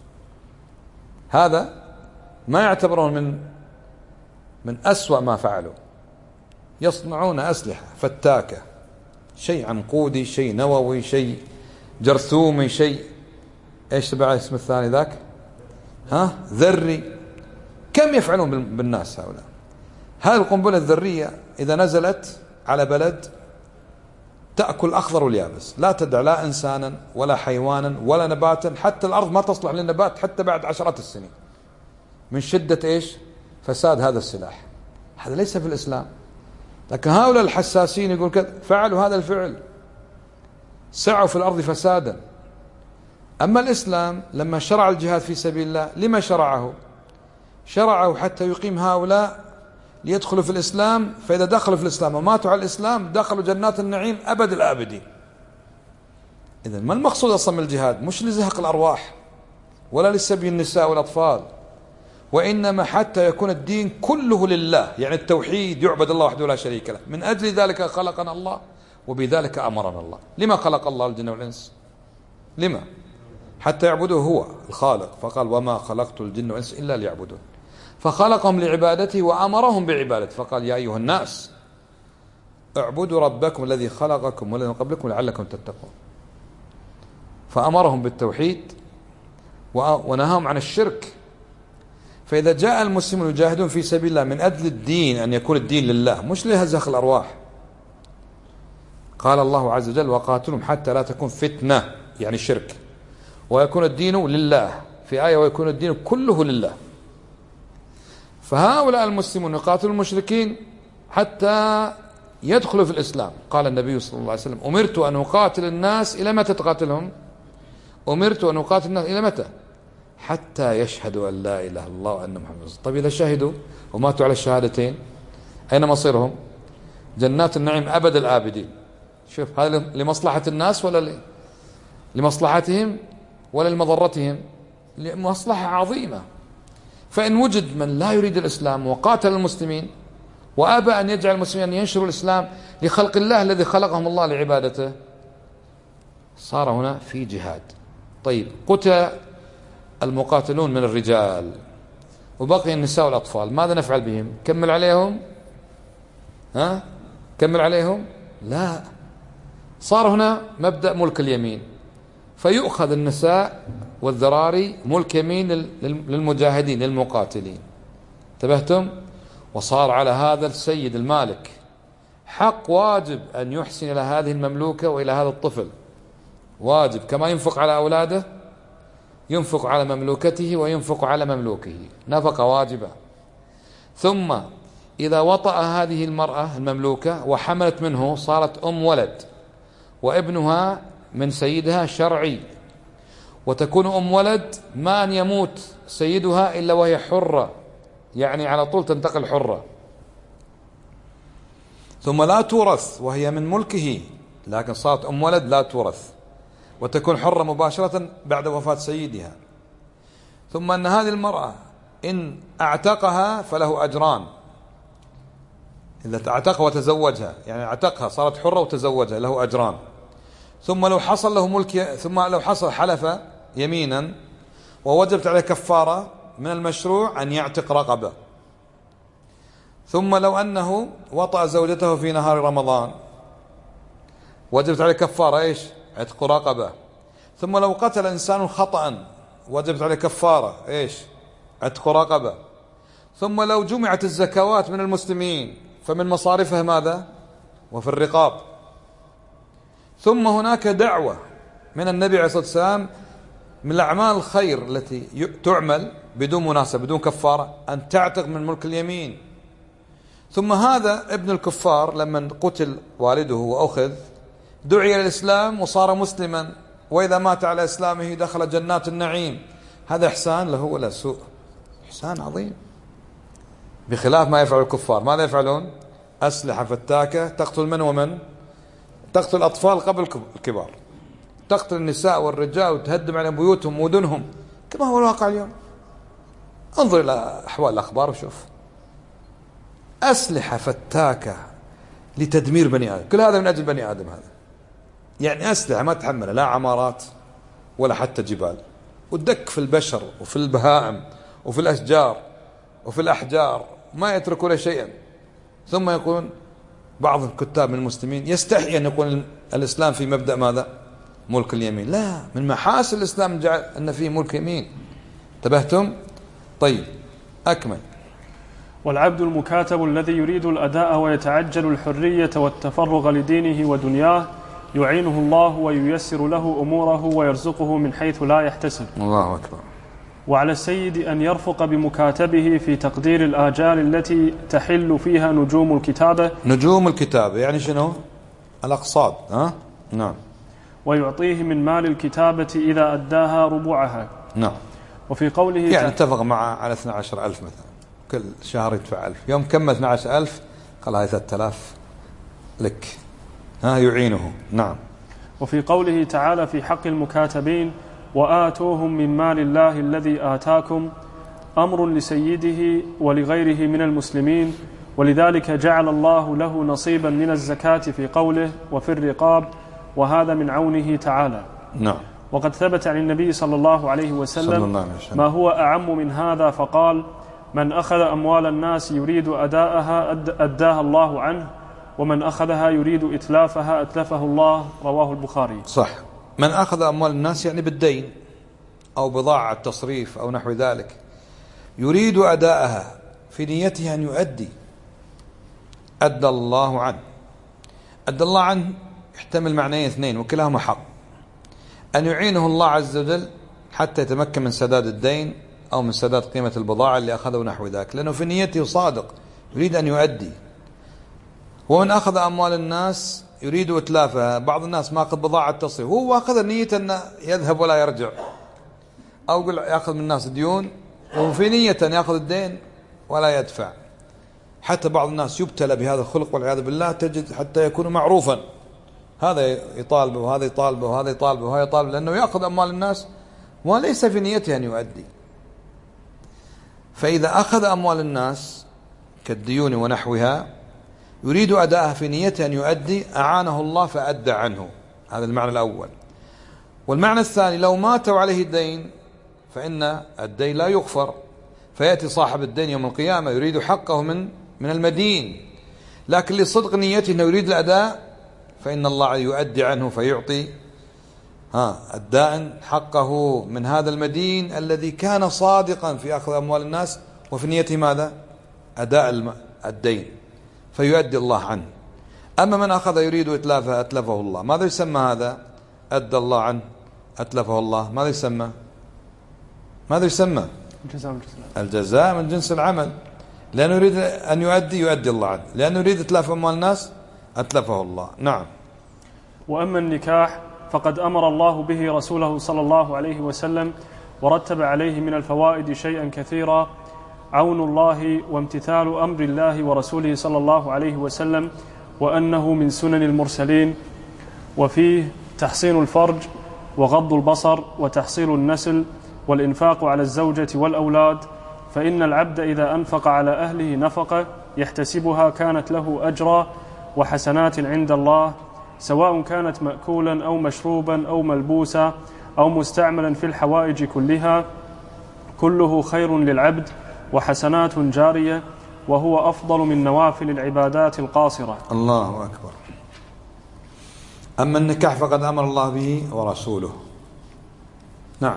[SPEAKER 1] هذا ما يعتبرون من أسوأ ما فعلوا. يصنعون أسلحة فتاكة شيء عنقودي، شيء نووي، شيء جرثومي، شيء ايش تبع اسم الثاني ذاك، ذري. كم يفعلون بالناس هؤلاء؟ هذه القنبلة الذرية إذا نزلت على بلد تأكل الأخضر واليابس، لا تدع لا إنسانا ولا حيوانا ولا نباتا، حتى الأرض ما تصلح للنبات حتى بعد عشرات السنين من شدة إيش؟ فساد هذا السلاح. هذا ليس في الإسلام. لكن هؤلاء الحساسين يقول كذا، فعلوا هذا الفعل، سعوا في الأرض فسادا. أما الإسلام لما شرع الجهاد في سبيل الله، لما شرعه؟ شرعه حتى يقيم هؤلاء ليدخلوا في الإسلام، فإذا دخلوا في الإسلام وماتوا على الإسلام دخلوا جنات النعيم أبد الآبدين. إذن ما المقصود أصلا من الجهاد؟ مش لزهق الأرواح ولا لسبي النساء والأطفال، وإنما حتى يكون الدين كله لله، يعني التوحيد، يعبد الله وحده لا شريك له. من أجل ذلك خلقنا الله وبذلك أمرنا الله. لما خلق الله الجن والإنس؟ لما؟ حتى يعبدوه هو الخالق، فقال وما خلقت الجن والإنس إلا ليعبدون، فخلقهم لعبادته وأمرهم بعبادته، فقال يا أيها الناس اعبدوا ربكم الذي خلقكم والذين قبلكم لعلكم تتقون. فأمرهم بالتوحيد ونهاهم عن الشرك. فإذا جاء المسلمون يجاهدون في سبيل الله من أجل الدين، أن يكون الدين لله مش لهزخ الأرواح. قال الله عز وجل وقاتلهم حتى لا تكون فتنة، يعني الشرك، ويكون الدين لله، في آية ويكون الدين كله لله. فهؤلاء المسلمون يقاتلون المشركين حتى يدخلوا في الإسلام. قال النبي صلى الله عليه وسلم أمرت أن أقاتل الناس. إلى متى تقاتلهم؟ أمرت أن أقاتل الناس إلى متى؟ حتى يشهدوا أن لا إله إلا الله وأن محمد رسول الله. طيب إذا شهدوا وماتوا على الشهادتين أين مصيرهم؟ جنات النعيم أبد الآبدين. شوف، هذا لمصلحة الناس ولا لمصلحتهم ولا لمضرتهم؟ لمصلحة عظيمة. فإن وجد من لا يريد الإسلام وقاتل المسلمين وأبى أن يجعل المسلمين أن ينشروا الإسلام لخلق الله الذي خلقهم الله لعبادته، صار هنا في جهاد. طيب قتل المقاتلون من الرجال وبقي النساء والأطفال، ماذا نفعل بهم؟ كمل عليهم؟ كمل عليهم؟ لا، صار هنا مبدأ ملك اليمين، فيؤخذ النساء والذراري ملك يمين للمجاهدين للمقاتلين. انتبهتم؟ وصار على هذا السيد المالك حق واجب أن يحسن إلى هذه المملوكة وإلى هذا الطفل، واجب كما ينفق على أولاده ينفق على مملوكته وينفق على مملوكه، نفقة واجبة. ثم إذا وطأ هذه المرأة المملوكة وحملت منه صارت أم ولد، وابنها من سيدها شرعي، وتكون أم ولد ما أن يموت سيدها إلا وهي حرة، يعني على طول تنتقل حرة. ثم لا تورث وهي من ملكه، لكن صارت أم ولد لا تورث، وتكون حرة مباشرة بعد وفاة سيدها. ثم أن هذه المرأة إن اعتقها فله أجران، إذا اعتقها وتزوجها، يعني اعتقها صارت حرة وتزوجها له أجران. ثم لو حصل له ملك، ثم لو حصل حلف يمينا ووجبت عليه كفارة، من المشروع أن يعتق رقبة. ثم لو أنه وطأ زوجته في نهار رمضان وجبت عليه كفارة إيش؟ عتق رقبة. ثم لو قتل إنسان خطأ وجبت عليه كفارة إيش؟ عتق رقبة. ثم لو جمعت الزكوات من المسلمين فمن مصارفها ماذا؟ وفي الرقاب. ثم هناك دعوة من النبي عليه الصلاة والسلام من الأعمال الخير التي تعمل بدون مناسبة بدون كفارة، أن تعتق من ملك اليمين. ثم هذا ابن الكفار لما قتل والده وأخذ دعي إلى الإسلام وصار مسلما، وإذا مات على إسلامه دخل جنات النعيم. هذا إحسان له ولا سوء؟ إحسان عظيم، بخلاف ما يفعل الكفار. ماذا يفعلون؟ أسلحة فتاكة تقتل من ومن؟ تقتل الأطفال قبل الكبار، تقتل النساء والرجال وتهدم عليهم بيوتهم ومدنهم كما هو الواقع اليوم. انظر إلى أحوال الأخبار وشوف، أسلحة فتاكة لتدمير بني آدم، كل هذا من أجل بني آدم. هذا يعني أسلحة ما تحمل لا عمارات ولا حتى جبال، وتدك في البشر وفي البهائم وفي الأشجار وفي الأحجار، ما يتركون شيئا. ثم يقولون بعض الكتاب من المسلمين يستحي أن يقول الإسلام في مبدأ ماذا؟ ملك اليمين. لا، من محاسن الإسلام جعل أن فيه ملك يمين. انتبهتم؟ طيب أكمل.
[SPEAKER 2] والعبد المكاتب الذي يريد الأداء ويتعجل الحرية والتفرغ لدينه ودنياه يعينه الله وييسر له أموره ويرزقه من حيث لا يحتسب.
[SPEAKER 1] الله أكبر.
[SPEAKER 2] وعلى السيد أن يرفق بمكاتبه في تقدير الآجال التي تحل فيها نجوم الكتابة.
[SPEAKER 1] نجوم الكتابة يعني شنو؟ الأقصاد. نعم.
[SPEAKER 2] ويعطيه من مال الكتابة إذا أداها ربعها.
[SPEAKER 1] نعم.
[SPEAKER 2] وفي قوله
[SPEAKER 1] يعني اتفق معه على 12,000 مثلا، كل شهر يدفع 1000، يوم كمل 12,000 قال هاي 3000 لك، يعينه. نعم.
[SPEAKER 2] وفي قوله تعالى في حق المكاتبين وآتوهم من مال الله الذي آتاكم أمر لسيده ولغيره من المسلمين، ولذلك جعل الله له نصيبا من الزكاة في قوله وفي الرقاب، وهذا من عونه تعالى.
[SPEAKER 1] نعم.
[SPEAKER 2] وقد ثبت عن النبي صلى الله عليه وسلم ما هو أعم من هذا فقال: من أخذ أموال الناس يريد أداءها أداها الله عنه، ومن أخذها يريد إتلافها أتلفه الله. رواه البخاري.
[SPEAKER 1] صح. من أخذ أموال الناس يعني بالدين أو بضاعة تصريف أو نحو ذلك، يريد أداءها في نيته أن يؤدي، أدى الله عنه. أدى الله عنه يحتمل معنيين اثنين وكلاهما حق: أن يعينه الله عز وجل حتى يتمكن من سداد الدين أو من سداد قيمة البضاعة اللي أخذه نحو ذلك، لأنه في نيته صادق يريد أن يؤدي. ومن أخذ أموال الناس يريد إتلافها. بعض الناس ما أخذ بضاعة تصريف، هو أخذ نية أن يذهب ولا يرجع، أو يقول يأخذ من الناس ديون وفي نية أن يأخذ الدين ولا يدفع. حتى بعض الناس يبتلى بهذا الخلق والعياذ بالله، تجد حتى يكون معروفا، هذا يطالبه وهذا يطالبه وهذا يطالبه وهذا يطالبه، لأنه يأخذ أموال الناس وليس في نيته أن يؤدي. فإذا أخذ أموال الناس كالديون ونحوها يريد أداءها في نيته أن يؤدي، أعانه الله فأدى عنه. هذا المعنى الأول. والمعنى الثاني: لو مات عليه الدين فإن الدين لا يغفر، فيأتي صاحب الدين يوم القيامة يريد حقه من المدين، لكن لصدق نيته أنه يريد الأداء فإن الله يؤدي عنه فيعطي الدائن حقه من هذا المدين الذي كان صادقا في أخذ أموال الناس وفي نيته ماذا؟ أداء الدين، فيؤدي الله عنه. أما من أخذ يريد إتلافه أتلفه الله. ماذا يسمى هذا؟ أدى الله عنه أتلفه الله. ماذا يسمى؟ الجزاء من جنس العمل. لأنه يريد أن يؤدي الله عنه، لأنه يريد إتلاف أموال الناس أتلفه الله. نعم.
[SPEAKER 2] وأما النكاح فقد أمر الله به رسوله صلى الله عليه وسلم، ورتب عليه من الفوائد شيئا كثيرا: عون الله وامتثال أمر الله ورسوله صلى الله عليه وسلم، وأنه من سنن المرسلين. وفيه تحصين الفرج وغض البصر وتحصيل النسل والإنفاق على الزوجة والأولاد، فإن العبد إذا أنفق على أهله نفقة يحتسبها كانت له أجرا وحسنات عند الله، سواء كانت مأكولا أو مشروبا أو ملبوسا أو مستعملا في الحوائج كلها، كله خير للعبد وحسنات جارية، وهو أفضل من نوافل العبادات القاصرة.
[SPEAKER 1] الله أكبر. أما النكاح فقد أمر الله به ورسوله. نعم.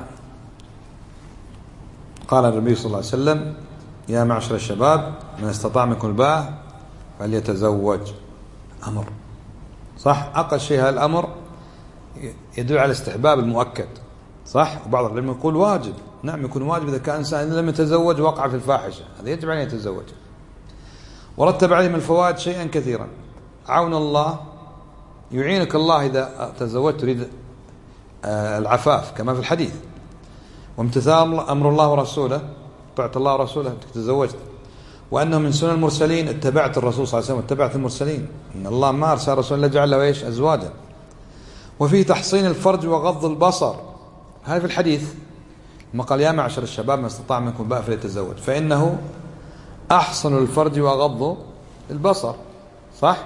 [SPEAKER 1] قال النبي صلى الله عليه وسلم: يا معشر الشباب من استطاع منكم الباءة فليتزوج. أمر، صح؟ أقل شيء هذا الأمر يدل على استحباب المؤكد، صح؟ وبعض العلماء يقول واجب. نعم، يكون واجب إذا كان إنسان لم يتزوج وقع في الفاحشة، هذا يجب عليه يتزوج. ورتب عليه من الفوائد شيئا كثيرا: عون الله، يعينك الله إذا تزوجت تريد العفاف كما في الحديث. وامتثال أمر الله ورسوله، طاعة الله ورسوله أنك تزوجت. وأنه من سنن المرسلين، اتبعت الرسول صلى الله عليه وسلم واتبعت المرسلين، إن الله ما أرسل رسول إلا جعل له إيش؟ أزواجا. وفيه تحصين الفرج وغض البصر، هذا في الحديث ما قال: يا معشر الشباب من استطاع منكم الباءة فليتزوج، فإنه أحصن الفرج وغض البصر، صح؟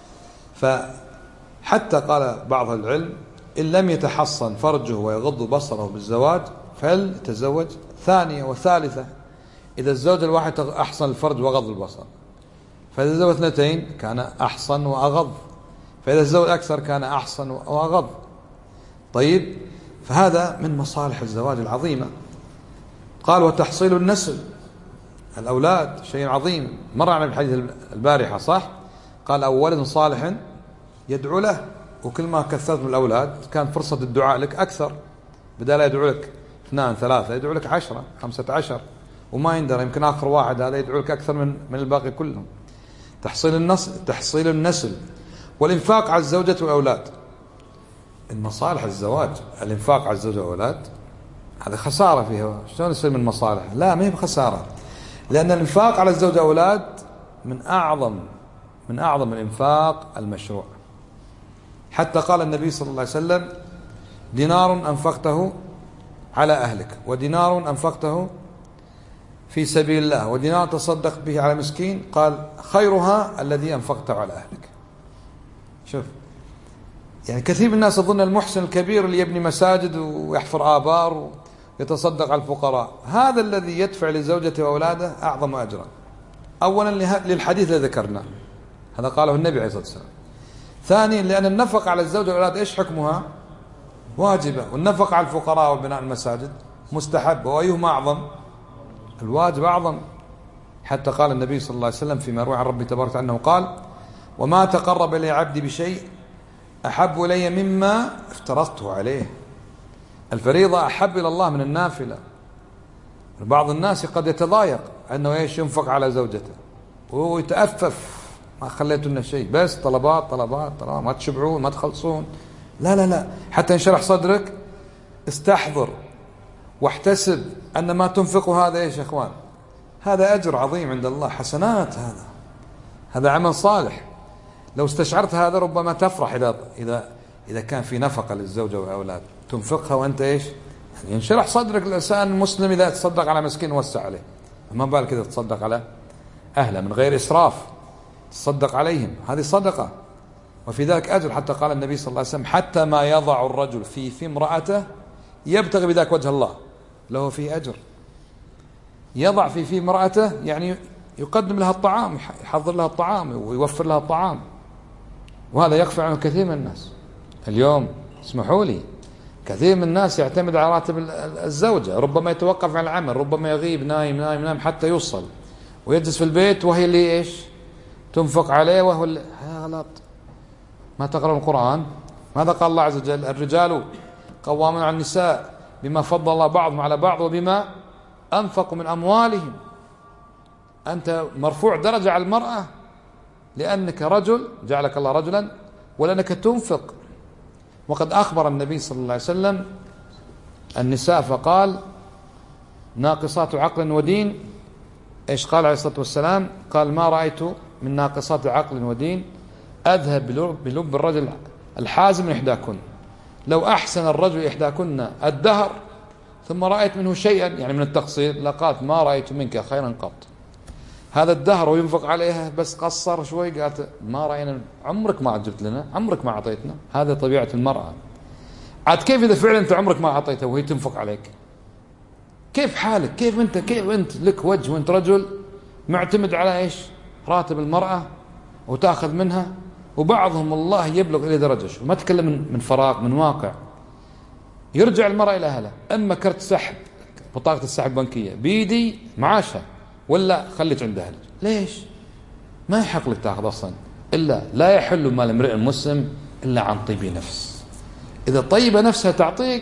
[SPEAKER 1] فحتى قال بعض العلم: إن لم يتحصن فرجه ويغض بصره بالزواج فليتزوج ثانية وثالثة. إذا الزوج الواحد أحصن الفرج وغض البصر فإذا تزوج 2 كان أحصن وأغض، فإذا تزوج أكثر كان أحصن وأغض. طيب، فهذا من مصالح الزواج العظيمة. قال وتحصيل النسل، الأولاد شيء عظيم، مر على الحديث البارحة صح؟ قال أو ولد صالح يدعو له، وكل ما كثرت من الأولاد كان فرصة الدعاء لك أكثر، بدل يدعو لك 2 3 يدعو لك 10 15، وما يندر يمكن آخر واحد هذا يدعو لك أكثر من الباقي كلهم. تحصيل النسل والإنفاق على الزوجة والأولاد. المصالح الزواج الإنفاق على الزوجة والأولاد هذا خسارة فيها، شلون يصير من مصالح؟ لا، ما هي بخسارة، لأن الإنفاق على الزوجة والأولاد من أعظم الإنفاق المشروع. حتى قال النبي صلى الله عليه وسلم دينار أنفقته على أهلك، ودينار أنفقته في سبيل الله، ودينار تصدق به على مسكين، قال خيرها الذي أنفقته على أهلك. شوف، يعني كثير من الناس يظن المحسن الكبير اللي يبني مساجد ويحفر آبار ويتصدق على الفقراء، هذا الذي يدفع لزوجته وأولاده أعظم أجرا. أولا للحديث الذي ذكرناه، هذا قاله النبي عليه الصلاة والسلام. ثانيا لأن النفقة على الزوجة والأولاد إيش حكمها؟ واجبة، والنفقة على الفقراء وبناء المساجد مستحب، وأيهما أعظم؟ الواجب أعظم. حتى قال النبي صلى الله عليه وسلم فيما روى عن ربي تبارك وتعالى أنه قال وما تقرب إلي عبدي بشيء أحب إلي مما افترضته عليه. الفريضة أحب إلى الله من النافلة. بعض الناس قد يتضايق أنه إيش ينفق على زوجته وهو يتأفف، ما خليته لنا شيء، بس طلبات طلبات طلبات، ما تشبعون ما تخلصون. لا لا لا، حتى ينشرح صدرك استحضر واحتسب أن ما تنفقه هذا إيش يا إخوان؟ هذا أجر عظيم عند الله، حسنات، هذا عمل صالح. لو استشعرت هذا ربما تفرح إذا كان في نفقة للزوجة والأولاد تنفقها وأنت إيش؟ يعني ينشرح صدرك. الإنسان المسلم إذا تصدق على مسكين وسع عليه، ما بالك إذا تصدق على أهله من غير إسراف، تصدق عليهم، هذه صدقة وفي ذلك أجر. حتى قال النبي صلى الله عليه وسلم حتى ما يضع الرجل في امرأته يبتغي بذاك وجه الله له فيه أجر. يضع في امرأته يعني يقدم لها الطعام، يحضر لها الطعام ويوفر لها الطعام، وهذا يخفى عنه كثير من الناس اليوم. اسمحوا لي، كثير من الناس يعتمد على راتب الزوجة، ربما يتوقف عن العمل، ربما يغيب نايم حتى يوصل ويجلس في البيت وهي اللي إيش تنفق عليه، وهو اللي هذا غلط. ما تقرأ القرآن؟ ماذا قال الله عز وجل؟ الرجال قوامون على النساء بما فضل الله بعضهم على بعض وبما أنفقوا من أموالهم. أنت مرفوع درجة على المرأة لأنك رجل، جعلك الله رجلا، ولأنك تنفق. وقد أخبر النبي صلى الله عليه وسلم النساء فقال ناقصات عقل ودين. إيش قال عليه الصلاة والسلام؟ قال ما رأيت من ناقصات عقل ودين أذهب بلب الرجل الحازم من إحداكن. لو أحسن الرجل إحداكن الدهر ثم رأيت منه شيئا يعني من التقصير لقالت ما رأيت منك خيرا قط. هذا الدهر وينفق عليها بس قصر شوي، قالت ما رأينا، عمرك ما عجبت لنا، عمرك ما أعطيتنا. هذا طبيعة المرأة. عاد كيف إذا فعلا أنت عمرك ما أعطيتها وهي تنفق عليك؟ كيف حالك؟ كيف أنت لك وجه وأنت رجل معتمد على إيش؟ راتب المرأة وتأخذ منها. وبعضهم الله يبلغ إلى درجة، وما تكلم من فراغ، من واقع. يرجع المرأة إلى أهلها، أما كرت سحب بطاقة السحب بنكية بيدي معاشها، ولا خليك عند أهلك. ليش؟ ما يحق لك تأخذ أصلا، إلا لا يحل مال امرئ مسلم إلا عن طيب نفس. إذا طيبة نفسها تعطيك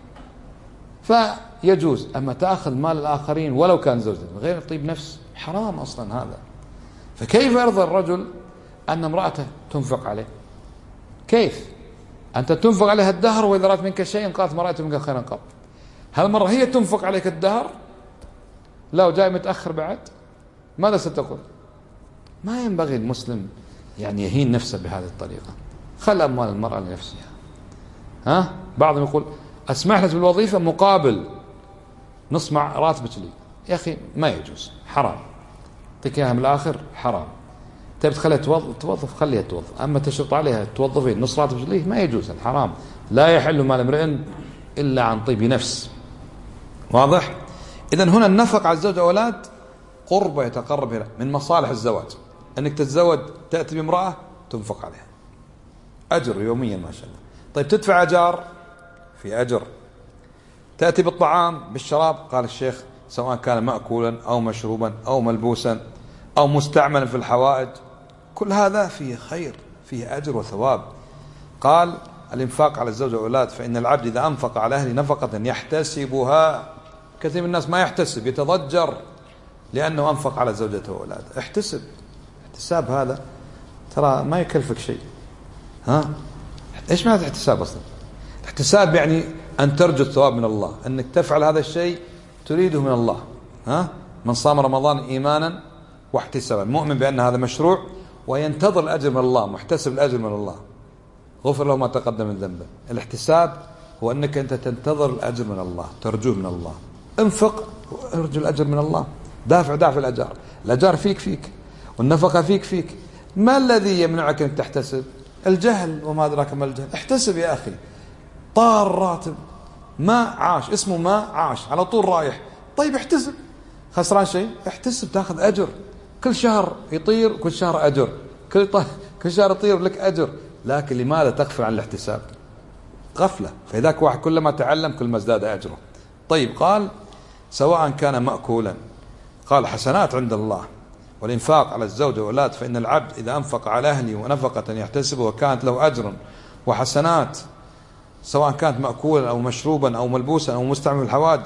[SPEAKER 1] فيجوز، أما تأخذ مال الآخرين ولو كان زوجة غير طيب نفس حرام أصلا هذا. فكيف يرضى الرجل أن امرأته تنفق عليه؟ كيف؟ أنت تنفق عليها الدهر وإذا رأت منك شيء قالت ما رأيت منك خيرا قط. هالمرة هي تنفق عليك الدهر، لا وجاي متأخر بعد، ماذا ستقول؟ ما ينبغي المسلم يعني يهين نفسه بهذه الطريقة. خل أموال المرأة لنفسها. بعضهم يقول أسمح لك بالوظيفة مقابل نص مع راتبك لي. يا أخي ما يجوز، حرام. تعطيك إياها من الآخر حرام. تبي تخليها توظف خليها توظف، أما تشرط عليها توظفين نص راتبك لي ما يجوز، حرام. لا يحل مال امرئ إلا عن طيب نفس. واضح؟ إذن هنا النفق على الزوج والأولاد قربة يتقرب إلى من مصالح الزواج. أنك تتزوج تأتي بامرأة تنفق عليها أجر يوميا ما شاء الله. طيب تدفع أجار، في أجر. تأتي بالطعام بالشراب، قال الشيخ سواء كان مأكولا أو مشروبا أو ملبوسا أو مستعملا في الحوائج، كل هذا فيه خير، فيه أجر وثواب. قال الإنفاق على الزوجة والأولاد، فإن العبد إذا أنفق على أهله نفقة يحتسبها. كثير من الناس ما يحتسب، يتضجر لأنه أنفق على زوجته وأولاده. احتسب، احتساب هذا ترى ما يكلفك شيء. إيش معنى احتساب أصلا؟ احتساب يعني أن ترجو الثواب من الله، أنك تفعل هذا الشيء تريده من الله. من صام رمضان إيمانا واحتسابا، مؤمن بأن هذا مشروع وينتظر الأجر من الله، محتسب الأجر من الله، غفر له ما تقدم من ذنبه. الاحتساب هو أنك أنت تنتظر الأجر من الله، ترجوه من الله. انفق ارجو الأجر من الله، دافع الأجار. الأجار فيك والنفقة فيك. ما الذي يمنعك أن تحتسب؟ الجهل، وما أدراك ما الجهل. احتسب يا أخي. طار راتب، ما عاش، اسمه ما عاش، على طول رايح. طيب احتسب، خسران شيء؟ احتسب تأخذ أجر. كل شهر يطير، كل شهر أجر، كل شهر يطير لك أجر. لكن لماذا تغفل عن الاحتساب؟ غفلة. فإذاك واحد كلما تعلم كل ما ازداد أجره. طيب قال سواء كان مأكولا، قال حسنات عند الله. والإنفاق على الزوجة والأولاد، فإن العبد إذا أنفق على أهله ونفقة يحتسبه وكانت له أجر وحسنات، سواء كانت مأكولا أو مشروبا أو ملبوسا أو مستعمل في الحوائج،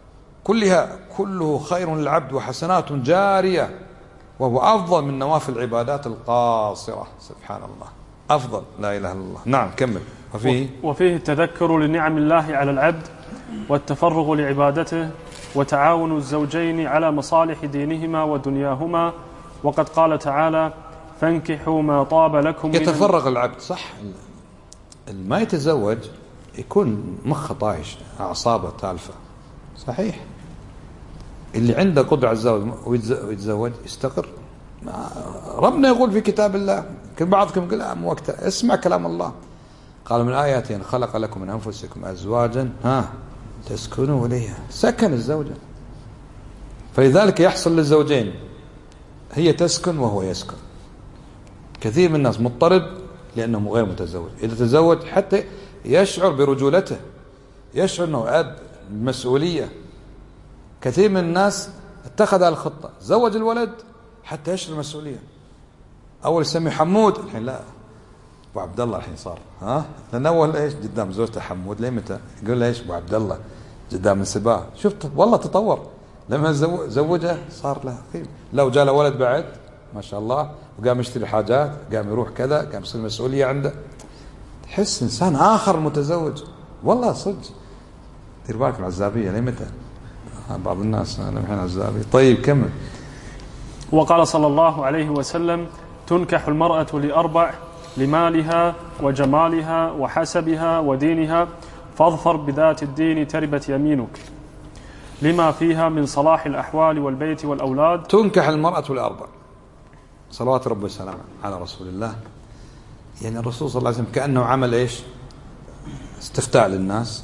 [SPEAKER 1] كله خير للعبد وحسنات جارية، وهو أفضل من نوافل العبادات القاصرة. سبحان الله، أفضل. لا إله إلا الله. نعم كمل.
[SPEAKER 2] وفيه التذكر لنعم الله على العبد، والتفرغ لعبادته، وتعاون الزوجين على مصالح دينهما ودنياهما. وقد قال تعالى فانكحوا ما طاب لكم.
[SPEAKER 1] يتفرغ العبد، صح. ما يتزوج يكون مخه طايش، أعصابه تالفة، صحيح. اللي عنده قدرة على الزواج ويتزوج يستقر. ربنا يقول في كتاب الله، بعضكم يقول وقتها اسمع كلام الله. قال من آياته أن خلق لكم من أنفسكم أزواجا تسكنوا إليها. سكن الزوجة، فلذلك يحصل للزوجين، هي تسكن وهو يسكن. كثير من الناس مضطرب لأنه غير متزوج. إذا تزوج حتى يشعر برجولته، يشعر أنه أب مسؤولية. كثير من الناس اتخذ الخطة، زوج الولد حتى يشعر المسؤولية. أول يسمي حمود، الحين لا، أبو عبد الله الحين صار. لأن أول إيش قدام زوجته حمود، ليه متى يقول له إيش أبو عبد الله قدام السباع. شفت والله تطور. لما زوجها صار له قيمة. لو جاء له ولد بعد ما شاء الله وقام يشتري حاجات، قام يروح كذا، قام يصير مسؤولية عنده، تحس إنسان آخر متزوج. والله صدق. دير بالك العزابية ليه متى بعض الناس أنا الحين عزابي. طيب كمل.
[SPEAKER 2] وقال صلى الله عليه وسلم تنكح المرأة لأربع: لمالها وجمالها وحسبها ودينها، فاظفر بذات الدين تربت يمينك، لما فيها من صلاح الأحوال والبيت والأولاد.
[SPEAKER 1] تنكح المرأة لأربع، صلوات ربي وسلامه على رسول الله. يعني الرسول صلى الله عليه وسلم كأنه عمل إيش؟ استفتاء للناس.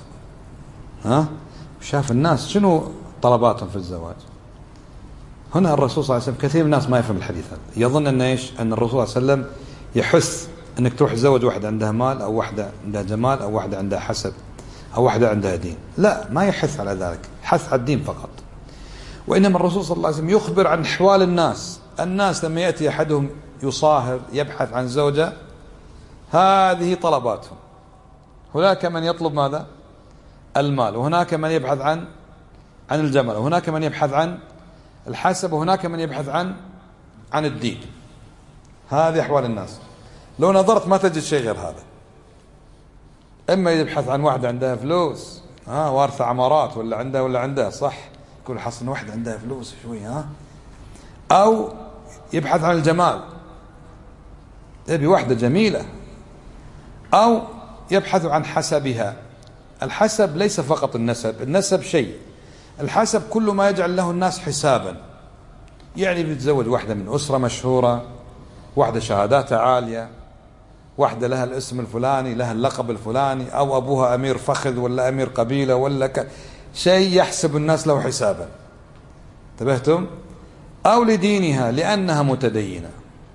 [SPEAKER 1] وشاف الناس شنو طلباتهم في الزواج. هنا الرسول صلى الله عليه وسلم، كثير من الناس ما يفهم الحديث هذا، يظن أن إيش؟ أن الرسول صلى الله عليه وسلم يحث أنك تروح تزوج واحدة عندها مال، أو واحدة عندها جمال، أو واحدة عندها حسب، أو واحدة عندها دين. لا، ما يحث على ذلك، حث على الدين فقط. وإنما الرسول صلى الله عليه وسلم يخبر عن أحوال الناس لما يأتي أحدهم يصاهر يبحث عن زوجة، هذه طلباتهم. هناك من يطلب ماذا؟ المال، وهناك من يبحث عن الجمال، وهناك من يبحث عن الحسب، وهناك من يبحث عن الدين. هذه أحوال الناس. لو نظرت ما تجد شيء غير هذا. إما يبحث عن واحدة عندها فلوس، وارثة عمارات، ولا عندها صح، يقول حصل واحدة عندها فلوس شوي، أو يبحث عن الجمال، يبي واحدة جميلة، أو يبحث عن حسبها. الحسب ليس فقط النسب شيء، الحسب كل ما يجعل له الناس حسابا. يعني بيتزوج واحدة من أسرة مشهورة، واحدة شهاداتها عالية، واحدة لها الاسم الفلاني، لها اللقب الفلاني، أو أبوها أمير فخذ ولا أمير قبيلة ولا شيء يحسب الناس له حسابا. انتبهتم؟ أو لدينها لأنها متدينة.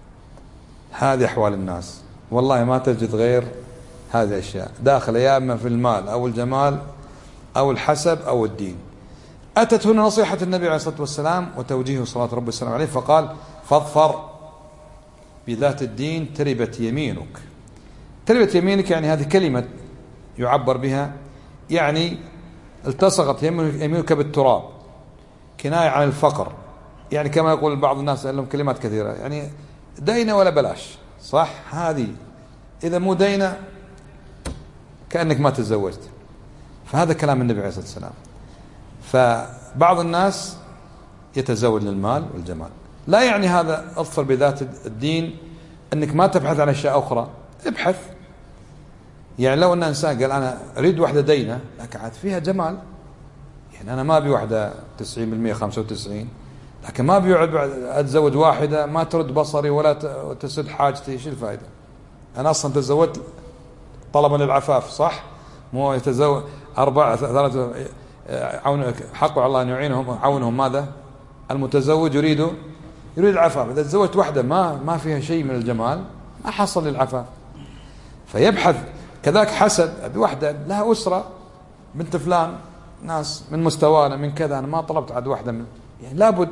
[SPEAKER 1] هذه أحوال الناس، والله ما تجد غير هذه الأشياء داخل يا إما في المال أو الجمال أو الحسب أو الدين. أتت هنا نصيحة النبي عليه الصلاة والسلام وتوجيهه صلى ربي السلام عليه، فقال فاظفر بذات الدين تربت يمينك. تربت يمينك يعني هذه كلمة يعبر بها، يعني التصقت يمينك بالتراب، كناية عن الفقر، يعني كما يقول بعض الناس لهم كلمات كثيرة، يعني دينة ولا بلاش، صح؟ هذه إذا مو دينة كأنك ما تزوجت. فهذا كلام النبي عليه الصلاة والسلام. فبعض الناس يتزوج للمال والجمال، لا يعني هذا اظفر بذات الدين أنك ما تبحث عن أشياء أخرى، ابحث. يعني لو أن إنسان قال أنا أريد واحدة دينة لكن عاد فيها جمال، يعني أنا ما أبي واحدة 90% 95، لكن ما أبي أتزوج واحدة ما ترد بصري ولا تسد حاجتي، شو الفائدة؟ أنا أصلا تزوجت طلبا للعفاف، صح؟ مو يتزوج 4 3 حقوا على الله أن يعينهم عونهم. ماذا؟ المتزوج يريد العفاف. إذا تزوجت واحدة ما فيها شيء من الجمال ما حصل للعفاف. فيبحث كذاك حسد، أبي واحدة لها أسرة بنت فلان، ناس من مستوانا من كذا، أنا ما طلبت عاد واحدة من، يعني لابد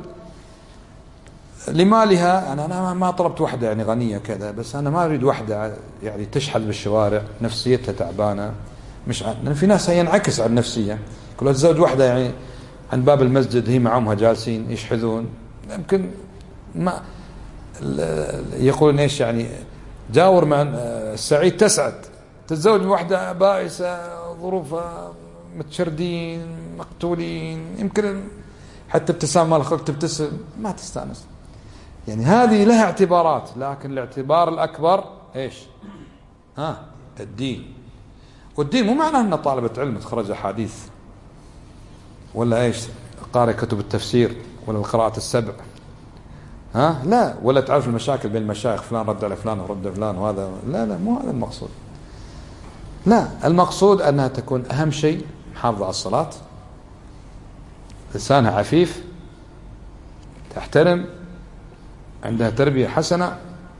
[SPEAKER 1] لمالها. أنا ما طلبت واحدة يعني غنية كذا، بس أنا ما أريد واحدة يعني تشحل بالشوارع نفسيتها تعبانة، مش لأن في ناس ينعكس على النفسية. كل تزوج واحدة يعني عند باب المسجد هي معهم جالسين يشحذون، يمكن ما يقولون ايش يعني جاور مع السعيد تسعد. تتزوج بواحدة بائسة ظروفها متشردين مقتولين، يمكن حتى ابتسام ما خلق تبتسم ما تستانس. يعني هذه لها اعتبارات، لكن الاعتبار الأكبر ايش؟ الدين. والدين مو معناه أن طالبة علم تخرج أحاديث ولا ايش قارئ كتب التفسير ولا القراءة السبع، لا، ولا تعرف المشاكل بين المشايخ، فلان رد على فلان ورد فلان وهذا، لا مو هذا المقصود. لا، المقصود أنها تكون أهم شيء محافظة على الصلاة، لسانها عفيف، تحترم، عندها تربية حسنة،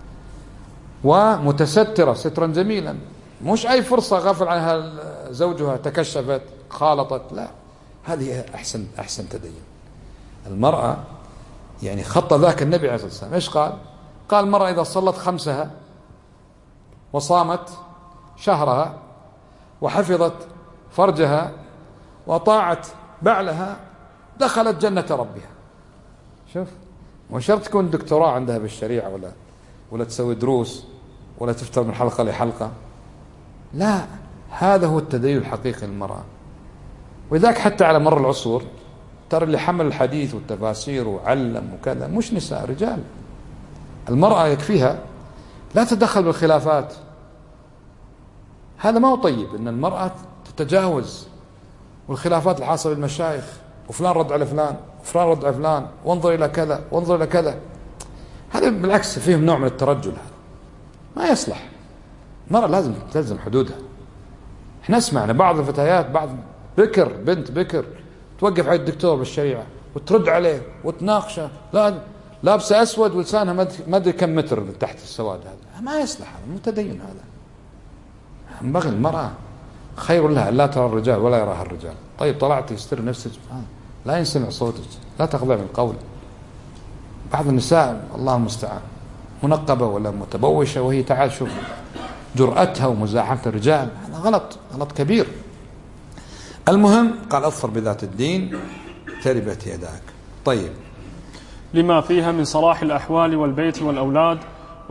[SPEAKER 1] ومتسترة سترا جميلا، مش أي فرصة غفل عنها زوجها تكشفت خالطت، لا، هذه أحسن تدين. المرأة يعني خط ذاك النبي عليه الصلاة والسلام، إيش قال؟ قال المرأة إذا صلت 5 وصامت شهرها وحفظت فرجها وطاعت بعلها دخلت جنة ربها. شوف، مو شرط تكون دكتوراه عندها بالشريعة ولا تسوي دروس ولا تفتر من حلقة لحلقة، لا، هذا هو التدين الحقيقي للمرأة. وذاك حتى على مر العصور ترى اللي حمل الحديث والتفاسير وعلم وكذا مش نساء، رجال. المرأة يكفيها لا تدخل بالخلافات، هذا ما هو طيب ان المرأة تتجاوز والخلافات الحاصلة بالمشايخ، وفلان رد على فلان وفلان رد على فلان وانظر إلى كذا وانظر إلى كذا، هذا بالعكس فيهم نوع من الترجل، هذا ما يصلح. المرأة لازم تلزم حدودها. احنا سمعنا بعض الفتيات، بعض بكر، بنت بكر توقف على الدكتور بالشريعة وترد عليه وتناقشه، لا لابسه أسود ولسانها ما أدري كم متر تحت السواد، هذا ما يصلح، هذا متدين. هذا ينبغي المرأة خير لها لا ترى الرجال ولا يراها الرجال. طيب طلعت يستر نفسك، لا ينسمع صوتك، لا تخضع بالقول. بعض النساء الله المستعان منقبة ولا متبوشة وهي تعال شوف جرأتها ومزاحمة الرجال، هذا غلط كبير. المهم قال اظفر بذات الدين تربت يداك. طيب،
[SPEAKER 2] لما فيها من صلاح الأحوال والبيت والأولاد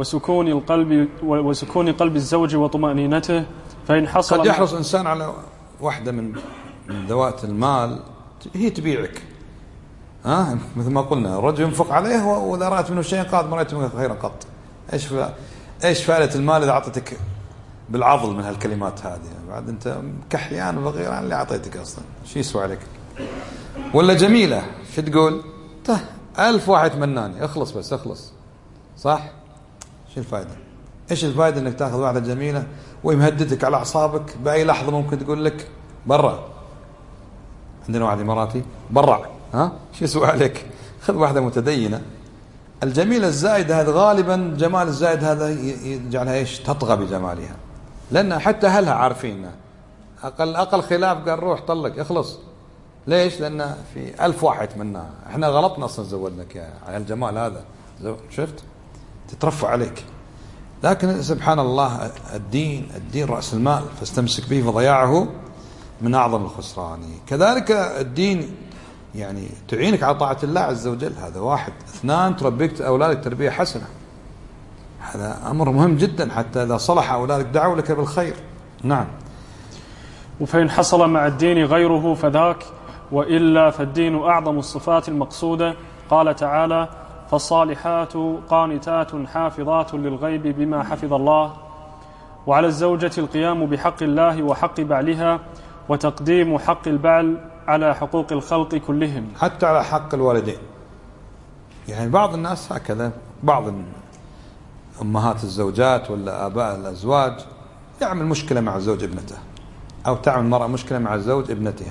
[SPEAKER 2] وسكون قلب الزوج وطمأنينته، فإن حصل
[SPEAKER 1] قد يحرص إنسان على واحدة من ذوات المال هي تبيعك، مثل ما قلنا الرجل ينفق عليه وإذا رأت منه شيء قال ما رأيت منه خيرا قط. ايش فائدة المال إذا أعطتك بالعضل من هالكلمات هذه؟ بعد أنت كحيان وغيران اللي أعطيتك أصلا، شو يسوى عليك؟ ولا جميلة شو تقول؟ 1000 واحد يتمناني، اخلص بس اخلص، صح؟ شو الفائدة؟ ايش الفائدة انك تاخذ واحدة جميلة ويمهددك على اعصابك باي لحظة ممكن تقول لك برا. عندنا واحد اماراتي برا، شو يسوى عليك؟ خذ واحدة متدينة الجميل الزائد هذا غالبا جمال الزائد هذا يجعلها ايش تطغى بجمالها، لأن حتى أهلها عارفين. أقل خلاف قال روح طلق اخلص. ليش؟ لأن في 1000 واحد منا احنا غلطنا أصلا زودناك يا على الجمال هذا، شفت تترفع عليك. لكن سبحان الله الدين رأس المال، فاستمسك به فضياعه من أعظم الخسران. كذلك الدين يعني تعينك على طاعة الله عز وجل، هذا واحد. 2 تربيك أولادك تربية حسنة، هذا أمر مهم جدا، حتى إذا صلح أولادك دعوا لك بالخير. نعم.
[SPEAKER 2] وفإن حصل مع الدين غيره فذاك، وإلا فالدين أعظم الصفات المقصودة. قال تعالى: فالصالحات قانتات حافظات للغيب بما حفظ الله. وعلى الزوجة القيام بحق الله وحق بعلها، وتقديم حق البعل على حقوق الخلق كلهم،
[SPEAKER 1] حتى على حق الوالدين. يعني بعض الناس هكذا، بعض أمهات الزوجات ولا آباء الأزواج يعمل مشكلة مع زوج ابنته، أو تعمل المرأة مشكلة مع زوج ابنتها،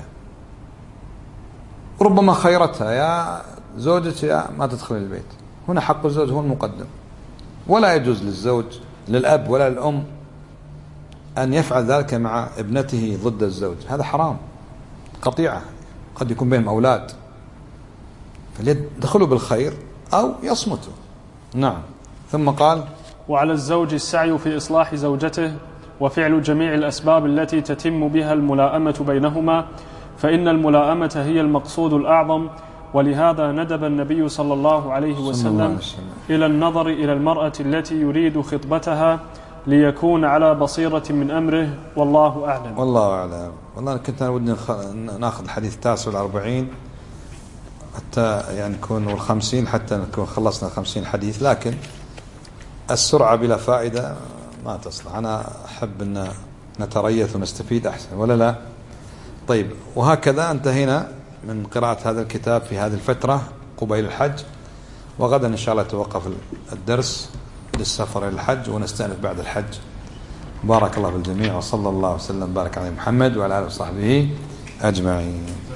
[SPEAKER 1] ربما خيرتها يا زوجتي يا ما تدخل البيت. هنا حق الزوج هو المقدم، ولا يجوز للزوج للأب ولا للأم أن يفعل ذلك مع ابنته ضد الزوج، هذا حرام، قطيعة، قد يكون بينهم أولاد، فليدخلوا بالخير أو يصمتوا. نعم. ثم قال:
[SPEAKER 2] وعلى الزوج السعي في إصلاح زوجته وفعل جميع الأسباب التي تتم بها الملائمة بينهما، فإن الملائمة هي المقصود الأعظم. ولهذا ندب النبي صلى الله عليه وسلم إلى النظر إلى المرأة التي يريد خطبتها ليكون على بصيرة من أمره، والله أعلم.
[SPEAKER 1] والله أعلم. والله كنت أنا ودي ناخذ الحديث 49 حتى يعني نكون 50، حتى نكون خلصنا 50 حديث، لكن السرعة بلا فائدة ما تصلح. أنا أحب أن نتريث ونستفيد أحسن، ولا لا؟ طيب، وهكذا انتهينا من قراءة هذا الكتاب في هذه الفترة قبيل الحج، وغدا إن شاء الله توقف الدرس للسفر إلى الحج، ونستأنف بعد الحج. بارك الله بالجميع، وصلى الله وسلم بارك على محمد وعلى آله وصحبه أجمعين.